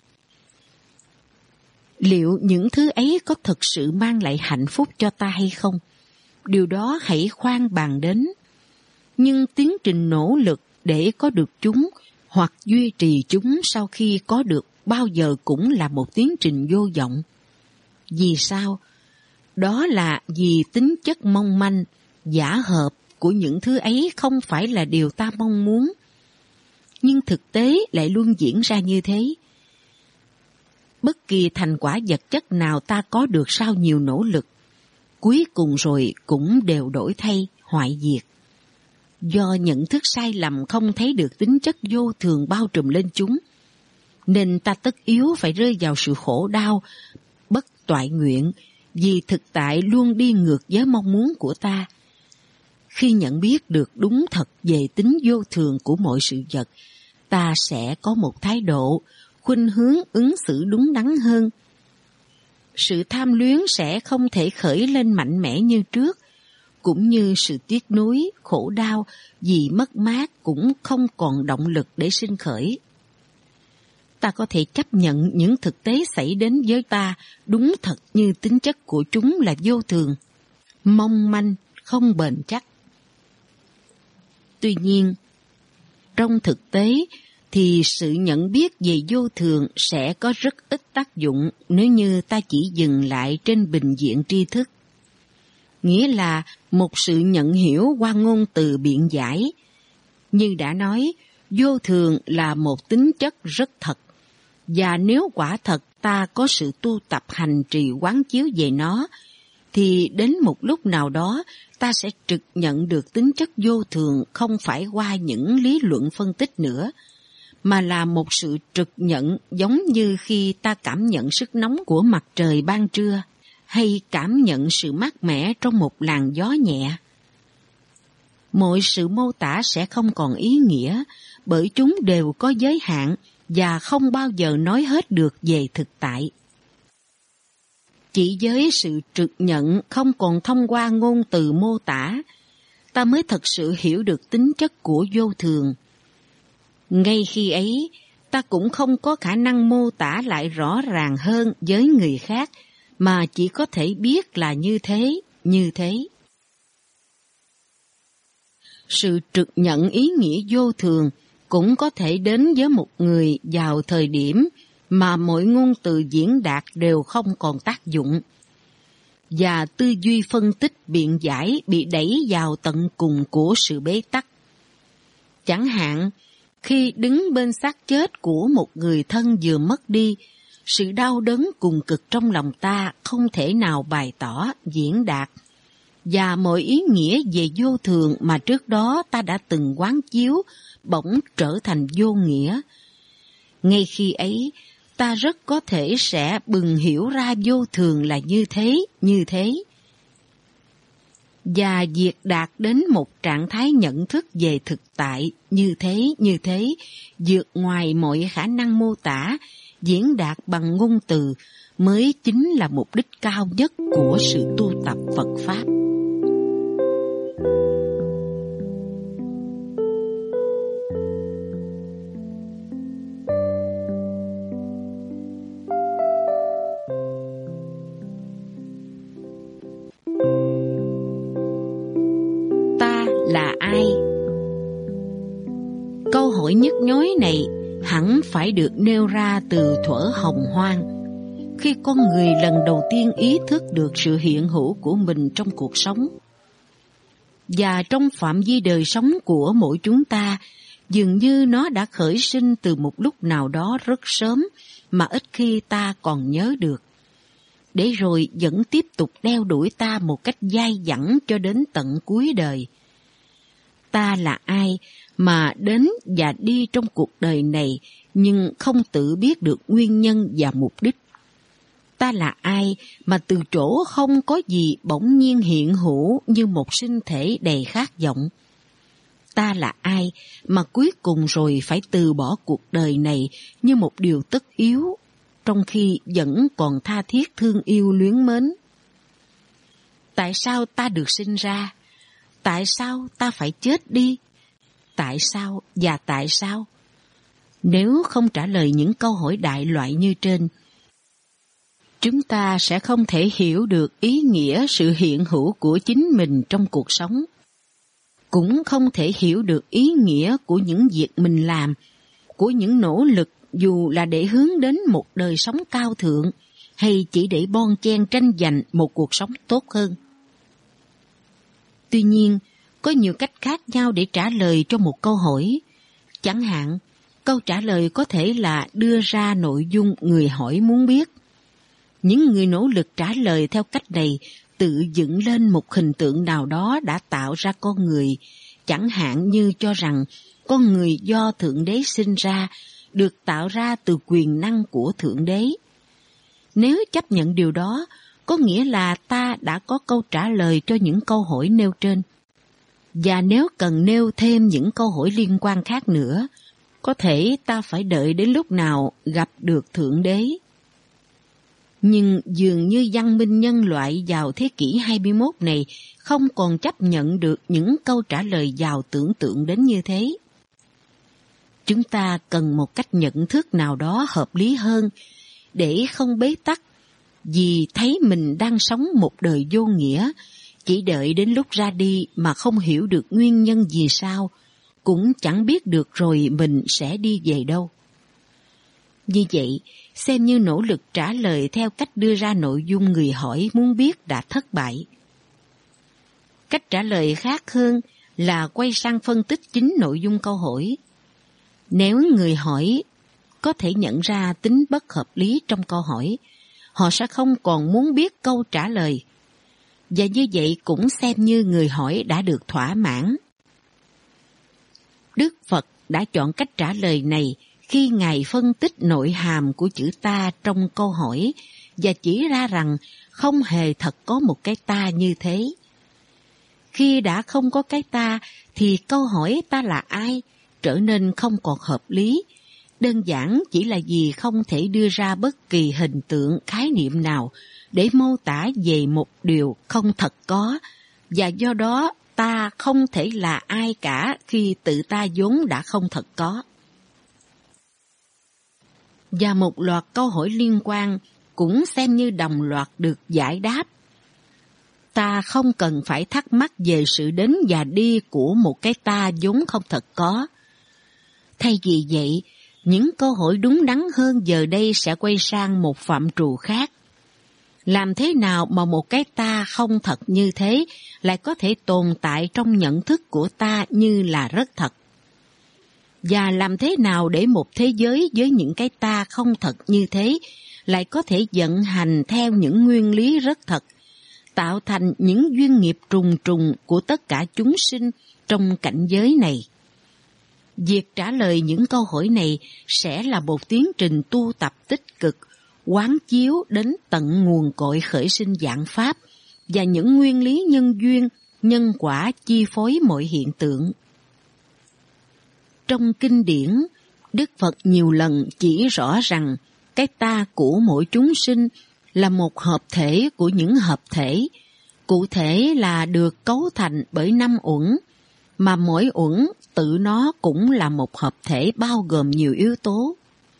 Liệu những thứ ấy có thực sự mang lại hạnh phúc cho ta hay không? Điều đó hãy khoan bàn đến. Nhưng tiến trình nỗ lực để có được chúng hoặc duy trì chúng sau khi có được bao giờ cũng là một tiến trình vô vọng. Vì sao? Đó là vì tính chất mong manh, giả hợp của những thứ ấy không phải là điều ta mong muốn. Nhưng thực tế lại luôn diễn ra như thế. Bất kỳ thành quả vật chất nào ta có được sau nhiều nỗ lực, cuối cùng rồi cũng đều đổi thay, hoại diệt. Do nhận thức sai lầm không thấy được tính chất vô thường bao trùm lên chúng, nên ta tất yếu phải rơi vào sự khổ đau, bất toại nguyện, vì thực tại luôn đi ngược với mong muốn của ta. Khi nhận biết được đúng thật về tính vô thường của mọi sự vật, ta sẽ có một thái độ, khuynh hướng ứng xử đúng đắn hơn. Sự tham luyến sẽ không thể khởi lên mạnh mẽ như trước, cũng như sự tiếc nuối, khổ đau vì mất mát cũng không còn động lực để sinh khởi. Ta có thể chấp nhận những thực tế xảy đến với ta đúng thật như tính chất của chúng là vô thường, mong manh, không bền chắc. Tuy nhiên, trong thực tế, thì sự nhận biết về vô thường sẽ có rất ít tác dụng nếu như ta chỉ dừng lại trên bình diện tri thức. Nghĩa là một sự nhận hiểu qua ngôn từ biện giải. Như đã nói, vô thường là một tính chất rất thật, và nếu quả thật ta có sự tu tập hành trì quán chiếu về nó, thì đến một lúc nào đó ta sẽ trực nhận được tính chất vô thường không phải qua những lý luận phân tích nữa, mà là một sự trực nhận giống như khi ta cảm nhận sức nóng của mặt trời ban trưa, hay cảm nhận sự mát mẻ trong một làn gió nhẹ. Mọi sự mô tả sẽ không còn ý nghĩa, bởi chúng đều có giới hạn và không bao giờ nói hết được về thực tại. Chỉ với sự trực nhận không còn thông qua ngôn từ mô tả, ta mới thật sự hiểu được tính chất của vô thường. Ngay khi ấy, ta cũng không có khả năng mô tả lại rõ ràng hơn với người khác, mà chỉ có thể biết là như thế, như thế. Sự trực nhận ý nghĩa vô thường cũng có thể đến với một người vào thời điểm mà mọi ngôn từ diễn đạt đều không còn tác dụng, và tư duy phân tích biện giải bị đẩy vào tận cùng của sự bế tắc. Chẳng hạn, khi đứng bên xác chết của một người thân vừa mất đi, sự đau đớn cùng cực trong lòng ta không thể nào bày tỏ, diễn đạt, và mọi ý nghĩa về vô thường mà trước đó ta đã từng quán chiếu bỗng trở thành vô nghĩa. Ngay khi ấy, ta rất có thể sẽ bừng hiểu ra vô thường là như thế, như thế. Và việc đạt đến một trạng thái nhận thức về thực tại như thế, vượt ngoài mọi khả năng mô tả, diễn đạt bằng ngôn từ mới chính là mục đích cao nhất của sự tu tập Phật Pháp. Là ai? Câu hỏi nhức nhối này hẳn phải được nêu ra từ thuở hồng hoang, khi con người lần đầu tiên ý thức được sự hiện hữu của mình trong cuộc sống. Và trong phạm vi đời sống của mỗi chúng ta, dường như nó đã khởi sinh từ một lúc nào đó rất sớm mà ít khi ta còn nhớ được, để rồi vẫn tiếp tục đeo đuổi ta một cách dai dẳng cho đến tận cuối đời. Ta là ai mà đến và đi trong cuộc đời này nhưng không tự biết được nguyên nhân và mục đích? Ta là ai mà từ chỗ không có gì bỗng nhiên hiện hữu như một sinh thể đầy khát vọng? Ta là ai mà cuối cùng rồi phải từ bỏ cuộc đời này như một điều tất yếu, trong khi vẫn còn tha thiết thương yêu luyến mến? Tại sao ta được sinh ra? Tại sao ta phải chết đi? Tại sao và tại sao? Nếu không trả lời những câu hỏi đại loại như trên, chúng ta sẽ không thể hiểu được ý nghĩa sự hiện hữu của chính mình trong cuộc sống, cũng không thể hiểu được ý nghĩa của những việc mình làm, của những nỗ lực dù là để hướng đến một đời sống cao thượng hay chỉ để bon chen tranh giành một cuộc sống tốt hơn. Tuy nhiên, có nhiều cách khác nhau để trả lời cho một câu hỏi. Chẳng hạn, câu trả lời có thể là đưa ra nội dung người hỏi muốn biết. Những người nỗ lực trả lời theo cách này tự dựng lên một hình tượng nào đó đã tạo ra con người, chẳng hạn như cho rằng con người do Thượng Đế sinh ra, được tạo ra từ quyền năng của Thượng Đế. Nếu chấp nhận điều đó, có nghĩa là ta đã có câu trả lời cho những câu hỏi nêu trên. Và nếu cần nêu thêm những câu hỏi liên quan khác nữa, có thể ta phải đợi đến lúc nào gặp được Thượng Đế. Nhưng dường như văn minh nhân loại vào thế kỷ 21 này không còn chấp nhận được những câu trả lời giàu tưởng tượng đến như thế. Chúng ta cần một cách nhận thức nào đó hợp lý hơn để không bế tắc, vì thấy mình đang sống một đời vô nghĩa, chỉ đợi đến lúc ra đi mà không hiểu được nguyên nhân vì sao, cũng chẳng biết được rồi mình sẽ đi về đâu. Như vậy, xem như nỗ lực trả lời theo cách đưa ra nội dung người hỏi muốn biết đã thất bại. Cách trả lời khác hơn là quay sang phân tích chính nội dung câu hỏi. Nếu người hỏi có thể nhận ra tính bất hợp lý trong câu hỏi, họ sẽ không còn muốn biết câu trả lời. Và như vậy cũng xem như người hỏi đã được thỏa mãn. Đức Phật đã chọn cách trả lời này khi Ngài phân tích nội hàm của chữ ta trong câu hỏi và chỉ ra rằng không hề thật có một cái ta như thế. Khi đã không có cái ta thì câu hỏi ta là ai trở nên không còn hợp lý, đơn giản chỉ là vì không thể đưa ra bất kỳ hình tượng khái niệm nào để mô tả về một điều không thật có, và do đó ta không thể là ai cả khi tự ta vốn đã không thật có. Và một loạt câu hỏi liên quan cũng xem như đồng loạt được giải đáp. Ta không cần phải thắc mắc về sự đến và đi của một cái ta vốn không thật có. Thay vì vậy, những câu hỏi đúng đắn hơn giờ đây sẽ quay sang một phạm trù khác. Làm thế nào mà một cái ta không thật như thế lại có thể tồn tại trong nhận thức của ta như là rất thật? Và làm thế nào để một thế giới với những cái ta không thật như thế lại có thể vận hành theo những nguyên lý rất thật, tạo thành những duyên nghiệp trùng trùng của tất cả chúng sinh trong cảnh giới này? Việc trả lời những câu hỏi này sẽ là một tiến trình tu tập tích cực, quán chiếu đến tận nguồn cội khởi sinh vạn pháp và những nguyên lý nhân duyên, nhân quả chi phối mọi hiện tượng. Trong kinh điển, Đức Phật nhiều lần chỉ rõ rằng cái ta của mỗi chúng sinh là một hợp thể của những hợp thể, cụ thể là được cấu thành bởi 5 uẩn, mà mỗi uẩn tự nó cũng là một hợp thể bao gồm nhiều yếu tố.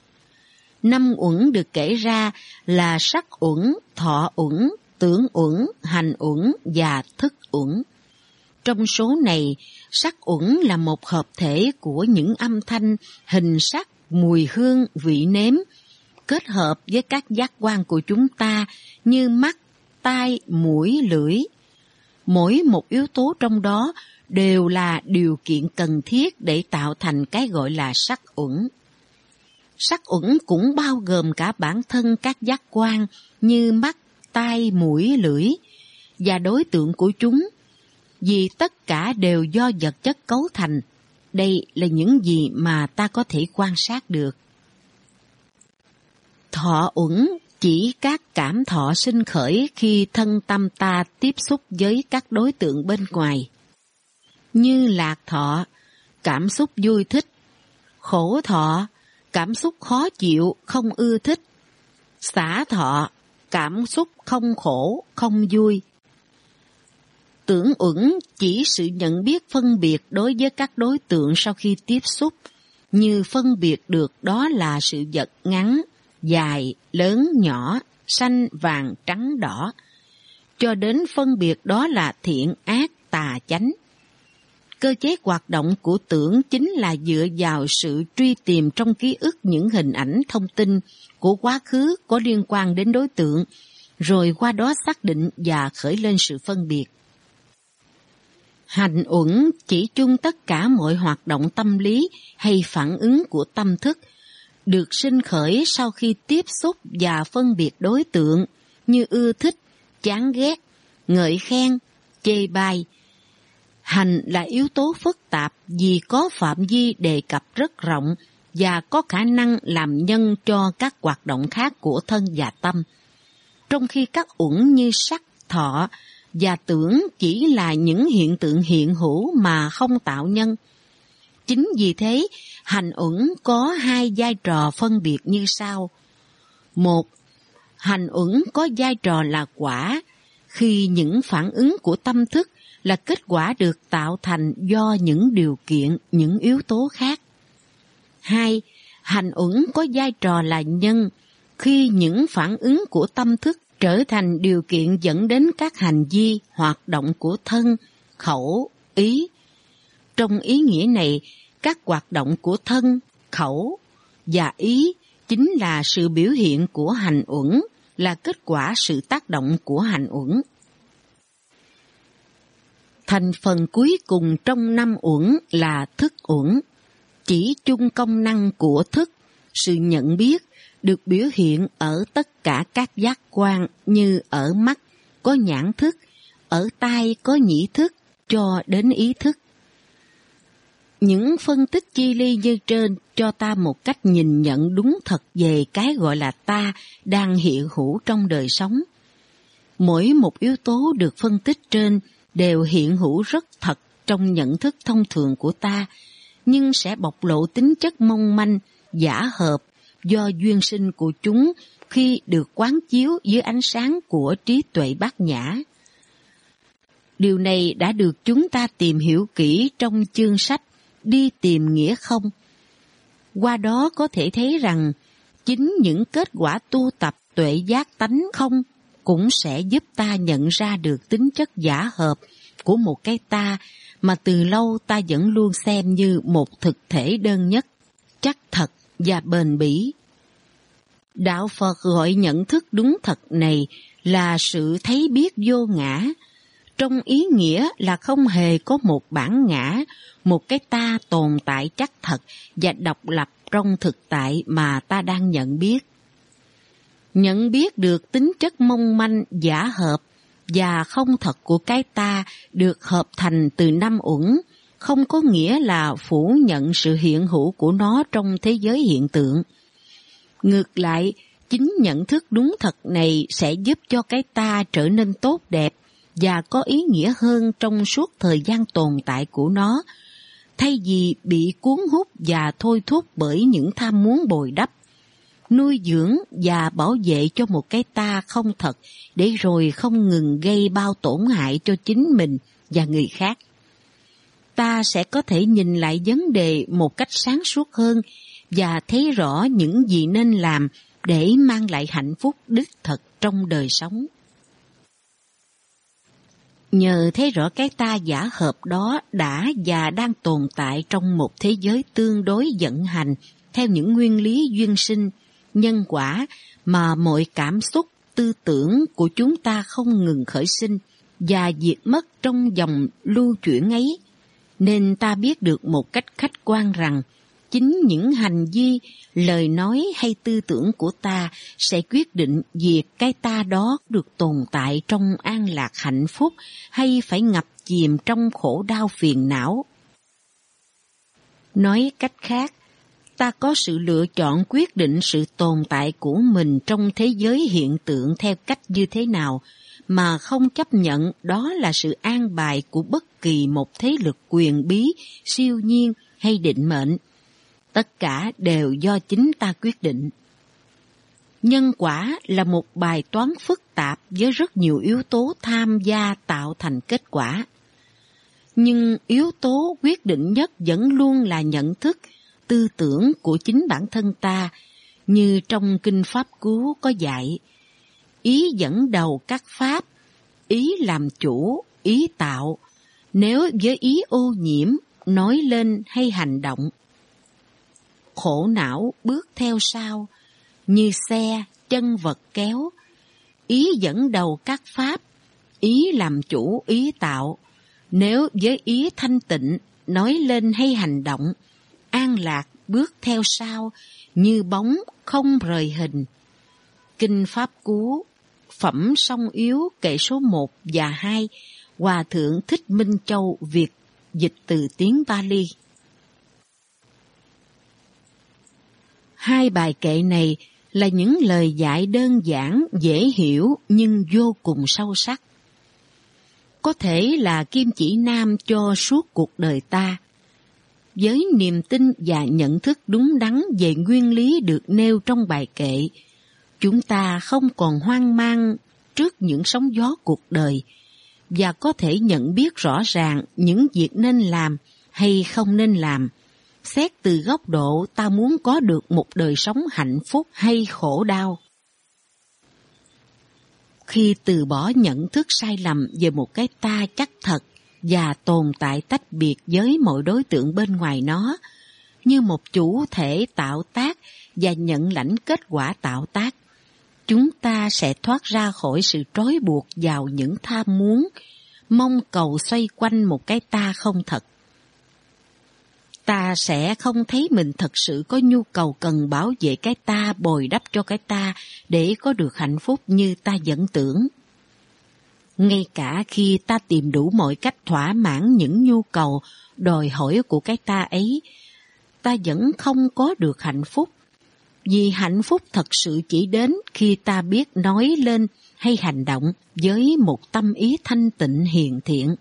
5 uẩn được kể ra là sắc uẩn, thọ uẩn, tưởng uẩn, hành uẩn và thức uẩn. Trong số này, sắc uẩn là một hợp thể của những âm thanh, hình sắc, mùi hương, vị nếm, kết hợp với các giác quan của chúng ta như mắt, tai, mũi, lưỡi. Mỗi một yếu tố trong đó đều là điều kiện cần thiết để tạo thành cái gọi là sắc uẩn. Sắc uẩn cũng bao gồm cả bản thân các giác quan như mắt, tai, mũi, lưỡi và đối tượng của chúng, vì tất cả đều do vật chất cấu thành. Đây là những gì mà ta có thể quan sát được. Thọ uẩn chỉ các cảm thọ sinh khởi khi thân tâm ta tiếp xúc với các đối tượng bên ngoài, như lạc thọ, cảm xúc vui thích, khổ thọ, cảm xúc khó chịu, không ưa thích, xả thọ, cảm xúc không khổ, không vui. Tưởng uẩn chỉ sự nhận biết phân biệt đối với các đối tượng sau khi tiếp xúc, như phân biệt được đó là sự vật ngắn, dài, lớn, nhỏ, xanh, vàng, trắng, đỏ, cho đến phân biệt đó là thiện, ác, tà, chánh. Cơ chế hoạt động của tưởng chính là dựa vào sự truy tìm trong ký ức những hình ảnh thông tin của quá khứ có liên quan đến đối tượng, rồi qua đó xác định và khởi lên sự phân biệt. Hành uẩn chỉ chung tất cả mọi hoạt động tâm lý hay phản ứng của tâm thức, được sinh khởi sau khi tiếp xúc và phân biệt đối tượng như ưa thích, chán ghét, ngợi khen, chê bai. Hành là yếu tố phức tạp vì có phạm vi đề cập rất rộng và có khả năng làm nhân cho các hoạt động khác của thân và tâm, trong khi các uẩn như sắc, thọ và tưởng chỉ là những hiện tượng hiện hữu mà không tạo nhân. Chính vì thế, hành uẩn có 2 vai trò phân biệt như sau. 1. Hành uẩn có vai trò là quả, khi những phản ứng của tâm thức là kết quả được tạo thành do những điều kiện, những yếu tố khác. 2. Hành uẩn có vai trò là nhân, khi những phản ứng của tâm thức trở thành điều kiện dẫn đến các hành vi, hoạt động của thân, khẩu, ý. Trong ý nghĩa này, các hoạt động của thân, khẩu và ý chính là sự biểu hiện của hành uẩn, là kết quả sự tác động của hành uẩn. Thành phần cuối cùng trong 5 uẩn là thức uẩn, chỉ chung công năng của thức, sự nhận biết, được biểu hiện ở tất cả các giác quan như ở mắt có nhãn thức, ở tai có nhĩ thức, cho đến ý thức. Những phân tích chi ly như trên cho ta một cách nhìn nhận đúng thật về cái gọi là ta đang hiện hữu trong đời sống. Mỗi một yếu tố được phân tích trên đều hiện hữu rất thật trong nhận thức thông thường của ta, nhưng sẽ bộc lộ tính chất mong manh, giả hợp do duyên sinh của chúng khi được quán chiếu dưới ánh sáng của trí tuệ bát nhã. Điều này đã được chúng ta tìm hiểu kỹ trong chương sách Đi tìm nghĩa không. Qua đó có thể thấy rằng chính những kết quả tu tập tuệ giác tánh không cũng sẽ giúp ta nhận ra được tính chất giả hợp của một cái ta mà từ lâu ta vẫn luôn xem như một thực thể đơn nhất, chắc thật và bền bỉ. Đạo Phật gọi nhận thức đúng thật này là sự thấy biết vô ngã, trong ý nghĩa là không hề có một bản ngã, một cái ta tồn tại chắc thật và độc lập trong thực tại mà ta đang nhận biết. Nhận biết được tính chất mong manh, giả hợp và không thật của cái ta được hợp thành từ 5 uẩn, không có nghĩa là phủ nhận sự hiện hữu của nó trong thế giới hiện tượng. Ngược lại, chính nhận thức đúng thật này sẽ giúp cho cái ta trở nên tốt đẹp và có ý nghĩa hơn trong suốt thời gian tồn tại của nó, thay vì bị cuốn hút và thôi thúc bởi những tham muốn bồi đắp, nuôi dưỡng và bảo vệ cho một cái ta không thật để rồi không ngừng gây bao tổn hại cho chính mình và người khác. Ta sẽ có thể nhìn lại vấn đề một cách sáng suốt hơn và thấy rõ những gì nên làm để mang lại hạnh phúc đích thực trong đời sống. Nhờ thấy rõ cái ta giả hợp đó đã và đang tồn tại trong một thế giới tương đối vận hành theo những nguyên lý duyên sinh, nhân quả mà mọi cảm xúc, tư tưởng của chúng ta không ngừng khởi sinh và diệt mất trong dòng lưu chuyển ấy, nên ta biết được một cách khách quan rằng chính những hành vi, lời nói hay tư tưởng của ta sẽ quyết định việc cái ta đó được tồn tại trong an lạc hạnh phúc hay phải ngập chìm trong khổ đau phiền não. Nói cách khác, ta có sự lựa chọn quyết định sự tồn tại của mình trong thế giới hiện tượng theo cách như thế nào, mà không chấp nhận đó là sự an bài của bất kỳ một thế lực quyền bí, siêu nhiên hay định mệnh. Tất cả đều do chính ta quyết định. Nhân quả là một bài toán phức tạp với rất nhiều yếu tố tham gia tạo thành kết quả. Nhưng yếu tố quyết định nhất vẫn luôn là nhận thức, tư tưởng của chính bản thân ta, như trong Kinh Pháp Cú có dạy: ý dẫn đầu các pháp, ý làm chủ, ý tạo, nếu với ý ô nhiễm, nói lên hay hành động. Khổ não bước theo sau, như xe, chân vật kéo, ý dẫn đầu các pháp, ý làm chủ, ý tạo, nếu với ý thanh tịnh, nói lên hay hành động, an lạc bước theo sau, như bóng không rời hình. Kinh Pháp Cú, Phẩm Song Yếu kệ số 1 và 2, Hòa Thượng Thích Minh Châu Việt dịch từ tiếng Pali. Hai bài kệ này là những lời dạy đơn giản, dễ hiểu nhưng vô cùng sâu sắc. Có thể là kim chỉ nam cho suốt cuộc đời ta. Với niềm tin và nhận thức đúng đắn về nguyên lý được nêu trong bài kệ, chúng ta không còn hoang mang trước những sóng gió cuộc đời và có thể nhận biết rõ ràng những việc nên làm hay không nên làm, xét từ góc độ ta muốn có được một đời sống hạnh phúc hay khổ đau. Khi từ bỏ nhận thức sai lầm về một cái ta chắc thật và tồn tại tách biệt với mọi đối tượng bên ngoài nó, như một chủ thể tạo tác và nhận lãnh kết quả tạo tác. Chúng ta sẽ thoát ra khỏi sự trói buộc vào những tham muốn, mong cầu xoay quanh một cái ta không thật. Ta sẽ không thấy mình thật sự có nhu cầu cần bảo vệ cái ta, bồi đắp cho cái ta để có được hạnh phúc như ta vẫn tưởng. Ngay cả khi ta tìm đủ mọi cách thỏa mãn những nhu cầu, đòi hỏi của cái ta ấy, ta vẫn không có được hạnh phúc. Vì hạnh phúc thật sự chỉ đến khi ta biết nói lên hay hành động với một tâm ý thanh tịnh hiền thiện.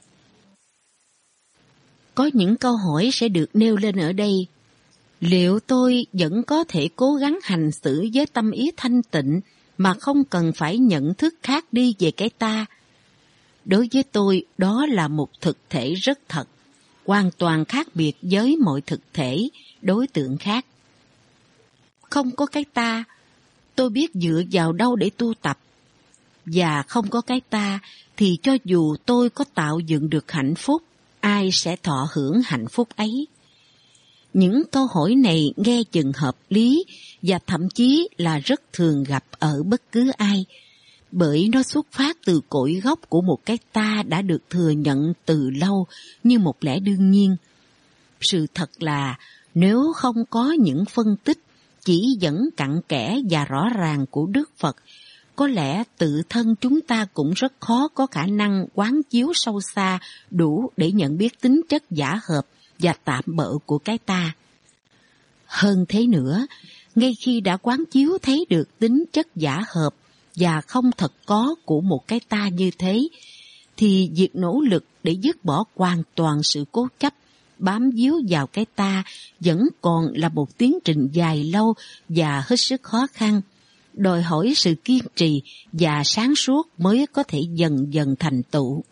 Có những câu hỏi sẽ được nêu lên ở đây. Liệu tôi vẫn có thể cố gắng hành xử với tâm ý thanh tịnh mà không cần phải nhận thức khác đi về cái ta? Đối với tôi, đó là một thực thể rất thật, hoàn toàn khác biệt với mọi thực thể, đối tượng khác. Không có cái ta, tôi biết dựa vào đâu để tu tập. Và không có cái ta, thì cho dù tôi có tạo dựng được hạnh phúc, ai sẽ thọ hưởng hạnh phúc ấy? Những câu hỏi này nghe chừng hợp lý và thậm chí là rất thường gặp ở bất cứ ai, bởi nó xuất phát từ cội gốc của một cái ta đã được thừa nhận từ lâu như một lẽ đương nhiên. Sự thật là nếu không có những phân tích chỉ dẫn cặn kẽ và rõ ràng của Đức Phật, có lẽ tự thân chúng ta cũng rất khó có khả năng quán chiếu sâu xa đủ để nhận biết tính chất giả hợp và tạm bợ của cái ta. Hơn thế nữa, ngay khi đã quán chiếu thấy được tính chất giả hợp và không thật có của một cái ta như thế, thì việc nỗ lực để dứt bỏ hoàn toàn sự cố chấp, bám víu vào cái ta vẫn còn là một tiến trình dài lâu và hết sức khó khăn, đòi hỏi sự kiên trì và sáng suốt mới có thể dần dần thành tựu.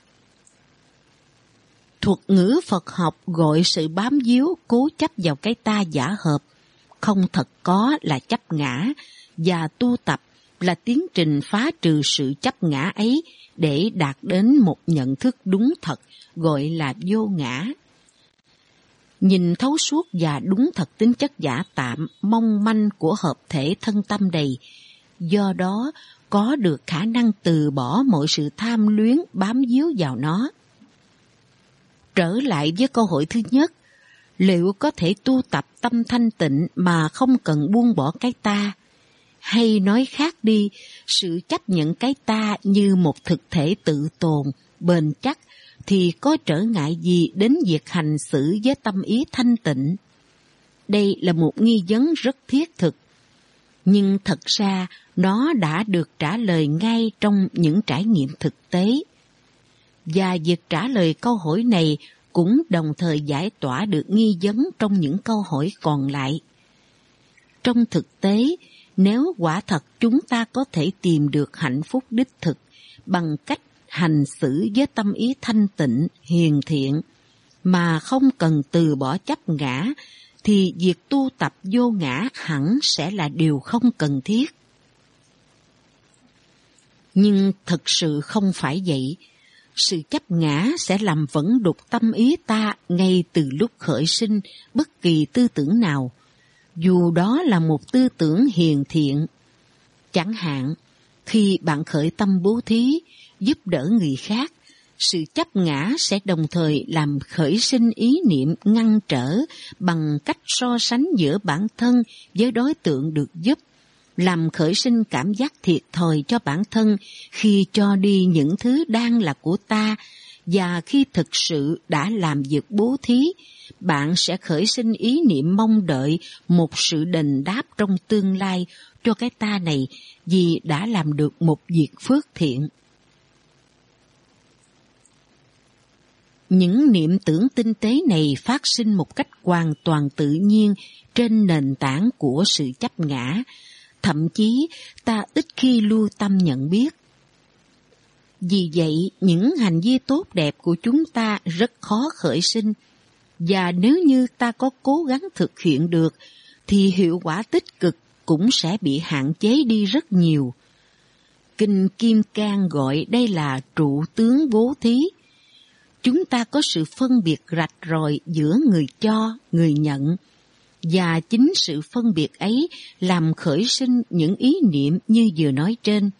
Thuật ngữ Phật học gọi sự bám víu cố chấp vào cái ta giả hợp, không thật có là chấp ngã, và tu tập là tiến trình phá trừ sự chấp ngã ấy để đạt đến một nhận thức đúng thật, gọi là vô ngã. Nhìn thấu suốt và đúng thật tính chất giả tạm, mong manh của hợp thể thân tâm đầy, do đó có được khả năng từ bỏ mọi sự tham luyến bám víu vào nó. Trở lại với câu hỏi thứ nhất, liệu có thể tu tập tâm thanh tịnh mà không cần buông bỏ cái ta? Hay nói khác đi, sự chấp nhận cái ta như một thực thể tự tồn, bền chắc, thì có trở ngại gì đến việc hành xử với tâm ý thanh tịnh? Đây là một nghi vấn rất thiết thực, nhưng thật ra nó đã được trả lời ngay trong những trải nghiệm thực tế. Và việc trả lời câu hỏi này cũng đồng thời giải tỏa được nghi vấn trong những câu hỏi còn lại. Trong thực tế, nếu quả thật chúng ta có thể tìm được hạnh phúc đích thực bằng cách hành xử với tâm ý thanh tịnh, hiền thiện, mà không cần từ bỏ chấp ngã, thì việc tu tập vô ngã hẳn sẽ là điều không cần thiết. Nhưng thực sự không phải vậy. Sự chấp ngã sẽ làm vẫn đục tâm ý ta ngay từ lúc khởi sinh bất kỳ tư tưởng nào, dù đó là một tư tưởng hiền thiện. Chẳng hạn, khi bạn khởi tâm bố thí, giúp đỡ người khác, sự chấp ngã sẽ đồng thời làm khởi sinh ý niệm ngăn trở bằng cách so sánh giữa bản thân với đối tượng được giúp, làm khởi sinh cảm giác thiệt thòi cho bản thân khi cho đi những thứ đang là của ta, và khi thực sự đã làm việc bố thí, bạn sẽ khởi sinh ý niệm mong đợi một sự đền đáp trong tương lai cho cái ta này vì đã làm được một việc phước thiện. Những niệm tưởng tinh tế này phát sinh một cách hoàn toàn tự nhiên trên nền tảng của sự chấp ngã, thậm chí ta ít khi lưu tâm nhận biết. Vì vậy, những hành vi tốt đẹp của chúng ta rất khó khởi sinh, và nếu như ta có cố gắng thực hiện được, thì hiệu quả tích cực cũng sẽ bị hạn chế đi rất nhiều. Kinh Kim Cang gọi đây là trụ tướng bố thí. chúng ta có sự phân biệt rạch ròi giữa người cho, người nhận, và chính sự phân biệt ấy làm khởi sinh những ý niệm như vừa nói trên.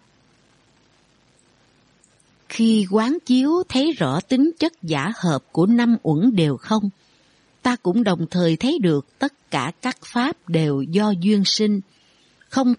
Khi quán chiếu thấy rõ tính chất giả hợp của 5 uẩn đều không, ta cũng đồng thời thấy được tất cả các pháp đều do duyên sinh, không